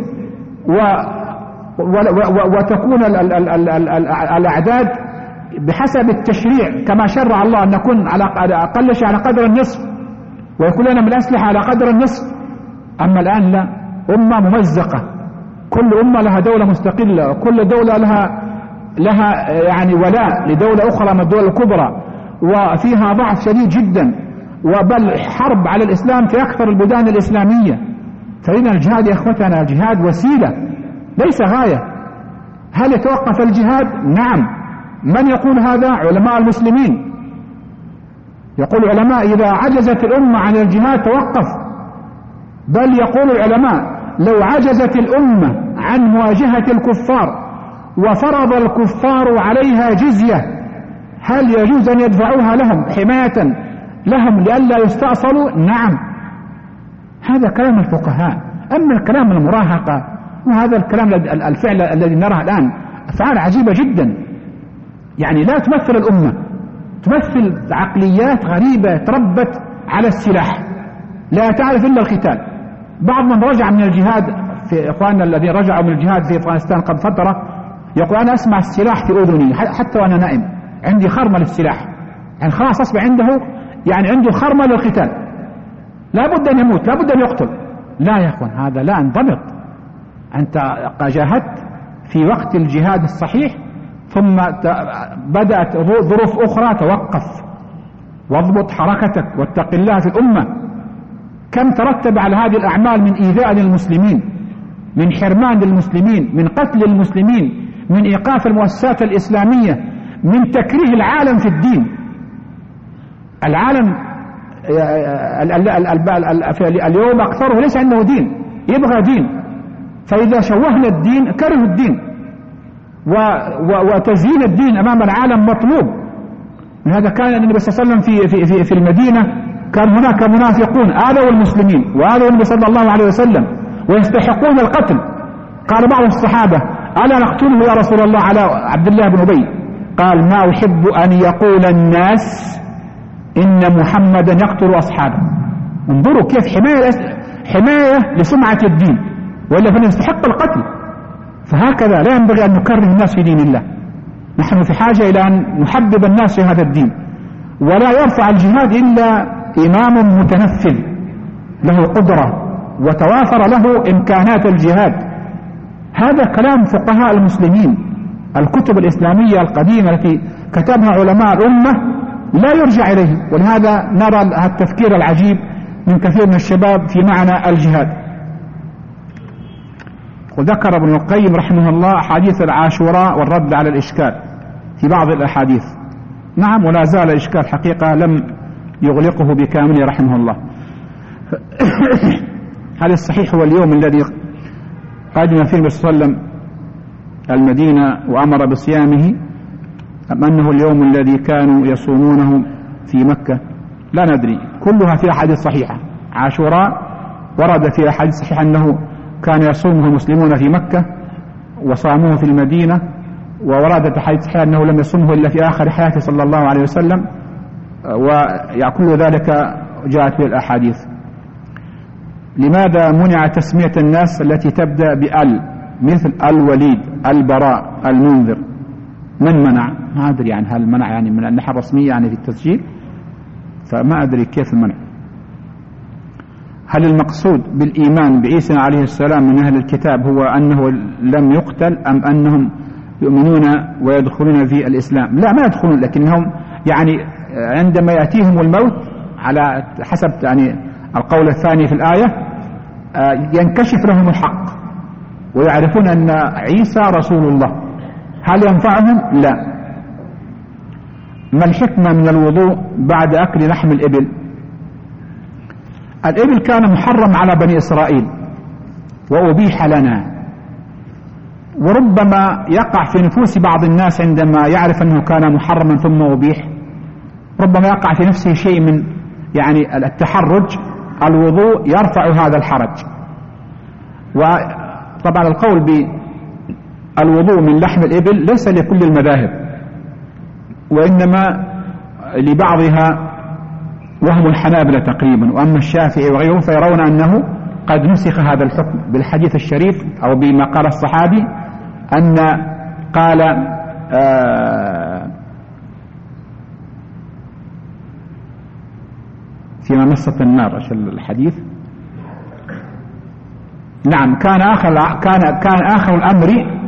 وتكون الأعداد بحسب التشريع كما شرع الله، أن نكون على أقل شيء على قدر النصف، ويكون لنا من الأسلحة على قدر النصف. أما الآن لا، أمة ممزقة، كل أمة لها دولة مستقلة، كل دولة لها يعني ولاء لدولة أخرى من الدول الكبرى، وفيها ضعف شديد جدا، وبل حرب على الإسلام في أكثر البلدان الإسلامية. فإذا الجهاد يا أخوتنا الجهاد وسيلة ليس غاية. هل يتوقف الجهاد؟ نعم. من يقول هذا؟ علماء المسلمين. يقول العلماء إذا عجزت الأمة عن الجهاد توقف. بل يقول العلماء لو عجزت الأمة عن مواجهة الكفار وفرض الكفار عليها جزية هل يجوز أن يدفعوها لهم حماية لهم لئلا يستأصلوا؟ نعم. هذا كلام الفقهاء. أما الكلام المراهقة وهذا الكلام الفعل الذي نراه الآن أفعال عجيبة جدا، يعني لا تمثل الأمة، تمثل عقليات غريبة تربت على السلاح، لا تعرف إلا القتال. بعض من رجع من الجهاد، في إخواننا الذين رجعوا من الجهاد في أفغانستان قبل فترة، يقول أنا أسمع السلاح في أذني حتى وأنا نائم، عندي خرمة للسلاح، يعني خلاص أصبح عنده يعني عنده خرمة للقتال، لا بد أن يموت، لا بد أن يقتل. لا يا أخوان، هذا لا انضبط. أنت جاهدت في وقت الجهاد الصحيح، ثم بدأت ظروف أخرى، توقف واضبط حركتك واتق الله في الأمة. كم ترتب على هذه الأعمال من إيذاء للمسلمين، من حرمان للمسلمين، من قتل المسلمين، من إيقاف المؤسسات الإسلامية، من تكريه العالم في الدين. العالم اليوم أكثره ليس عنده دين، يبغى دين، فإذا شوهنا الدين كرهوا الدين، وتزيين الدين أمام العالم مطلوب. لهذا كان النبي صلى الله عليه وسلم في المدينة كان هناك منافقون آذوا المسلمين وآذوا النبي صلى الله عليه وسلم ويستحقون القتل. قال بعض الصحابة ألا نقتله يا رسول الله على عبد الله بن أبي؟ قال ما أحب أن يقول الناس إن محمدا يقتل أصحابه. انظروا كيف حماية لسمعة الدين، وإلا فنستحق القتل. فهكذا لا ينبغي أن نكره الناس في دين الله. نحن في حاجة إلى أن نحبب الناس في هذا الدين، ولا يرفع الجهاد إلا إمام متنفذ له قدرة وتوافر له إمكانات الجهاد. هذا كلام فقهاء المسلمين. الكتب الإسلامية القديمة التي كتبها علماء الأمة لا يرجع إليه، ولهذا نرى التفكير العجيب من كثير من الشباب في معنى الجهاد. وذكر ابن القيم رحمه الله أحاديث العاشوراء والرد على الإشكال في بعض الأحاديث. نعم، ولا زال الإشكال حقيقة لم يغلقه بكامله رحمه الله. هل الصحيح هو اليوم الذي قدم فيه النبي صلى الله عليه وسلم المدينة وأمر بصيامه، أم أنه اليوم الذي كانوا يصومونه في مكة؟ لا ندري، كلها في أحاديث صحيحة. عاشوراء ورد في أحاديث صحيحة أنه كان يصومه المسلمون في مكة وصاموه في المدينة، ووردت أحاديث صحيحة أنه لم يصومه إلا في آخر حياته صلى الله عليه وسلم، وكل ذلك جاءت به الأحاديث. لماذا منع تسمية الناس التي تبدأ بأل مثل الوليد، البراء، المنذر؟ من منع؟ ما أدري يعني هل منع يعني من الناحية الرسمية يعني في التسجيل، فما أدري كيف المنع. هل المقصود بالإيمان بعيسى عليه السلام من أهل الكتاب هو أنه لم يقتل، أم أنهم يؤمنون ويدخلون في الإسلام؟ لا، ما يدخلون، لكنهم يعني عندما يأتيهم الموت على حسب يعني القول الثاني في الآية ينكشف لهم الحق ويعرفون أن عيسى رسول الله. هل ينفعهم؟ لا. ما الحكمة من الوضوء بعد أكل لحم الإبل؟ الإبل كان محرم على بني إسرائيل وأبيح لنا، وربما يقع في نفوس بعض الناس عندما يعرف أنه كان محرما ثم أبيح، ربما يقع في نفسه شيء من يعني التحرج. الوضوء يرفع هذا الحرج. وطبعا القول بالوضوء من لحم الإبل ليس لكل المذاهب، وإنما لبعضها وهم الحنابلة تقريبا، وأما الشافعي وغيره فيرون أنه قد نسخ هذا الحكم بالحديث الشريف أو بما قال الصحابي أن قال فيما مست النار الحديث. نعم، كان آخر الأمر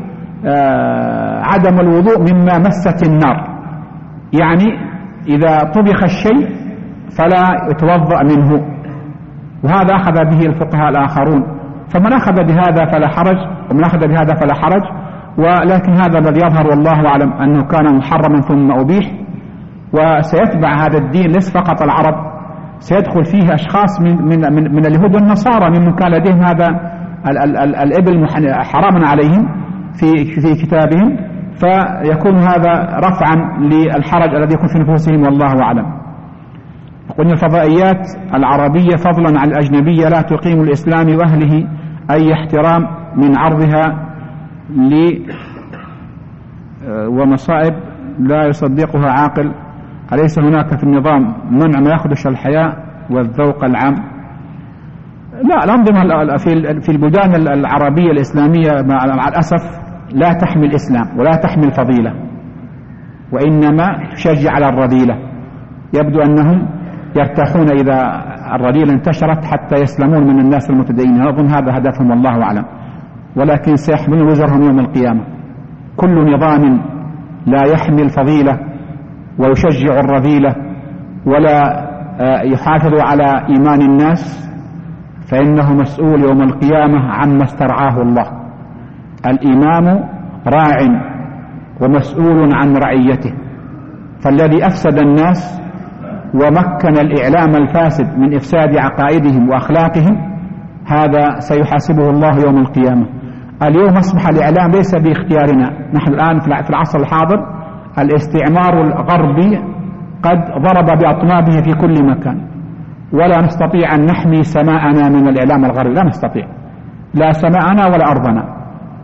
عدم الوضوء مما مست النار، يعني إذا طبخ الشيء فلا يتوضأ منه، وهذا أخذ به الفقهاء الآخرون. فمن أخذ بهذا فلا حرج، ومن أخذ بهذا فلا حرج. ولكن هذا الذي يظهر والله أعلم أنه كان محرما ثم أبيح، وسيتبع هذا الدين ليس فقط العرب، سيدخل فيه أشخاص من اليهود والنصارى ممن كان لديهم هذا الإبل حراما عليهم في كتابهم، فيكون هذا رفعا للحرج الذي يكون في نفوسهم والله أعلم. قلنا الفضائيات العربية فضلا عن الأجنبية لا تقيم الإسلام وأهله أي احترام من عرضها ومصائب لا يصدقها عاقل. أليس هناك في النظام منع ما يخدش الحياة والذوق العام. لا، الأنظمة في البلدان العربية الإسلامية مع الأسف لا تحمل الإسلام ولا تحمل فضيلة، وإنما تشجع على الرذيلة. يبدو أنهم يرتاحون إذا الرذيلة انتشرت حتى يسلمون من الناس المتدينين. أظن هذا هدفهم والله أعلم، ولكن سيحملون وزرهم يوم القيامة. كل نظام لا يحمل فضيلة ويشجع الرذيلة ولا يحافظ على إيمان الناس فإنه مسؤول يوم القيامة عما استرعاه الله. الإمام راع ومسؤول عن رعيته، فالذي أفسد الناس ومكن الإعلام الفاسد من إفساد عقائدهم وأخلاقهم هذا سيحاسبه الله يوم القيامة. اليوم أصبح الإعلام ليس باختيارنا، نحن الآن في العصر الحاضر الاستعمار الغربي قد ضرب بأطنابه في كل مكان، ولا نستطيع أن نحمي سماءنا من الإعلام الغربي، لا نستطيع، لا سماءنا ولا أرضنا.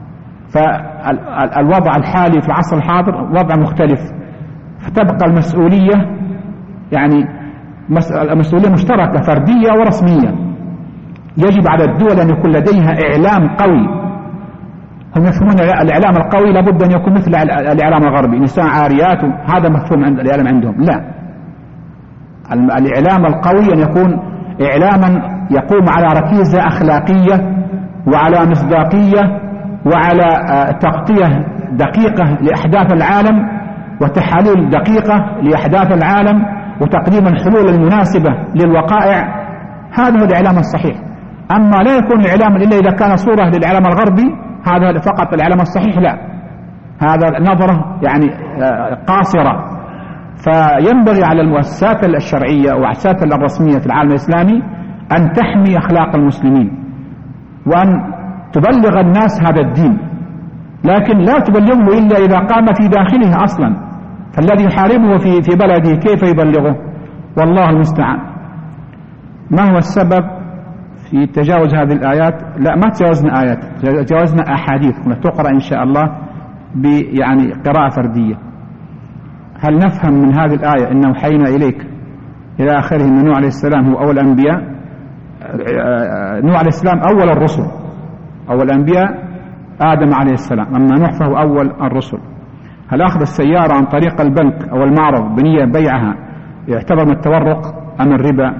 فالوضع الحالي في العصر الحاضر وضع مختلف، فتبقى المسؤولية يعني مسؤولية مشتركة فردية ورسمية. يجب على الدول أن يكون لديها إعلام قوي. هم يفهمون الإعلام القوي لابد أن يكون مثل الإعلام الغربي، نساء عاريات، هذا مفهوم عند الإعلام عندهم. لا، الإعلام القوي أن يكون إعلاما يقوم على ركيزة أخلاقية وعلى مصداقية وعلى تغطية دقيقة لأحداث العالم وتحاليل دقيقة لأحداث العالم وتقديم الحلول المناسبة للوقائع. هذا هو الإعلام الصحيح. أما لا يكون الإعلام إلا إذا كان صورة للإعلام الغربي، هذا فقط الإعلام الصحيح، لا، هذا نظرة يعني قاصرة. فينبغي على المؤسسات الشرعية والمؤسسات الرسمية في العالم الإسلامي أن تحمي أخلاق المسلمين وأن تبلغ الناس هذا الدين، لكن لا تبلغه إلا إذا قام في داخله أصلا. فالذي يحاربه في بلده كيف يبلغه؟ والله المستعان. ما هو السبب في تجاوز هذه الآيات؟ لا، ما تجاوزنا آيات، تجاوزنا أحاديث تقرأ إن شاء الله يعني قراءة فردية. هل نفهم من هذه الآية إنه حينا إليك إلى آخره أن نوح عليه السلام هو أول الأنبياء؟ نوح عليه السلام أول الرسل، أول الأنبياء آدم عليه السلام، أما نوح فهو أول الرسل. هل أخذ السيارة عن طريق البنك أو المعرض بنية بيعها يعتبر من التورق أم الربا؟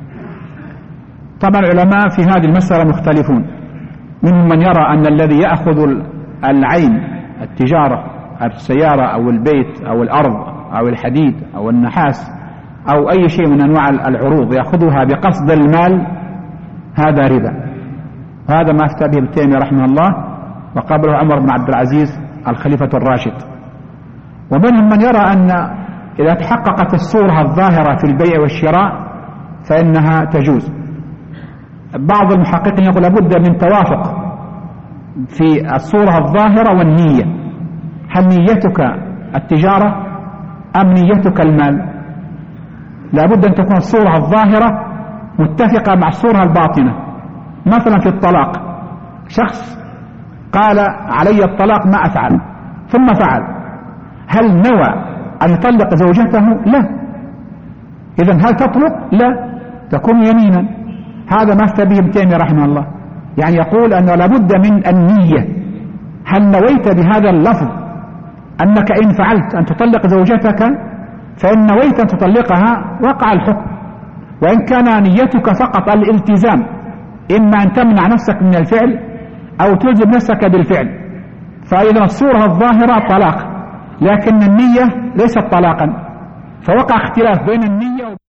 طبعا العلماء في هذه المسألة مختلفون، منهم من يرى أن الذي يأخذ العين التجارة السيارة أو البيت أو الأرض أو الحديد أو النحاس أو أي شيء من أنواع العروض يأخذها بقصد المال هذا ربا. هذا ما أفتى به ابن تيمية رحمه الله، وقبله عمر بن عبد العزيز الخليفة الراشد. ومنهم من يرى أن إذا تحققت الصورة الظاهرة في البيع والشراء فإنها تجوز. بعض المحققين يقول لابد من توافق في الصورة الظاهرة والنية. هل نيتك التجارة أم نيتك المال؟ لابد أن تكون الصورة الظاهرة متفقة مع الصورة الباطنة. مثلا في الطلاق، شخص قال علي الطلاق ما أفعل ثم فعل، هل نوى أن يطلق زوجته؟ لا. إذن هل تطلق؟ لا، تكون يمينا. هذا ما أفتى به ابن تيمية رحمه الله، يعني يقول أنه لابد من النية. هل نويت بهذا اللفظ أنك إن فعلت أن تطلق زوجتك فإن نويت أن تطلقها وقع الحكم. وإن كان نيتك فقط الالتزام، إما أن تمنع نفسك من الفعل أو تلزم نفسك بالفعل، فإذا الصورة الظاهرة طلاق، لكن النية ليست طلاقا، فوقع اختلاف بين النية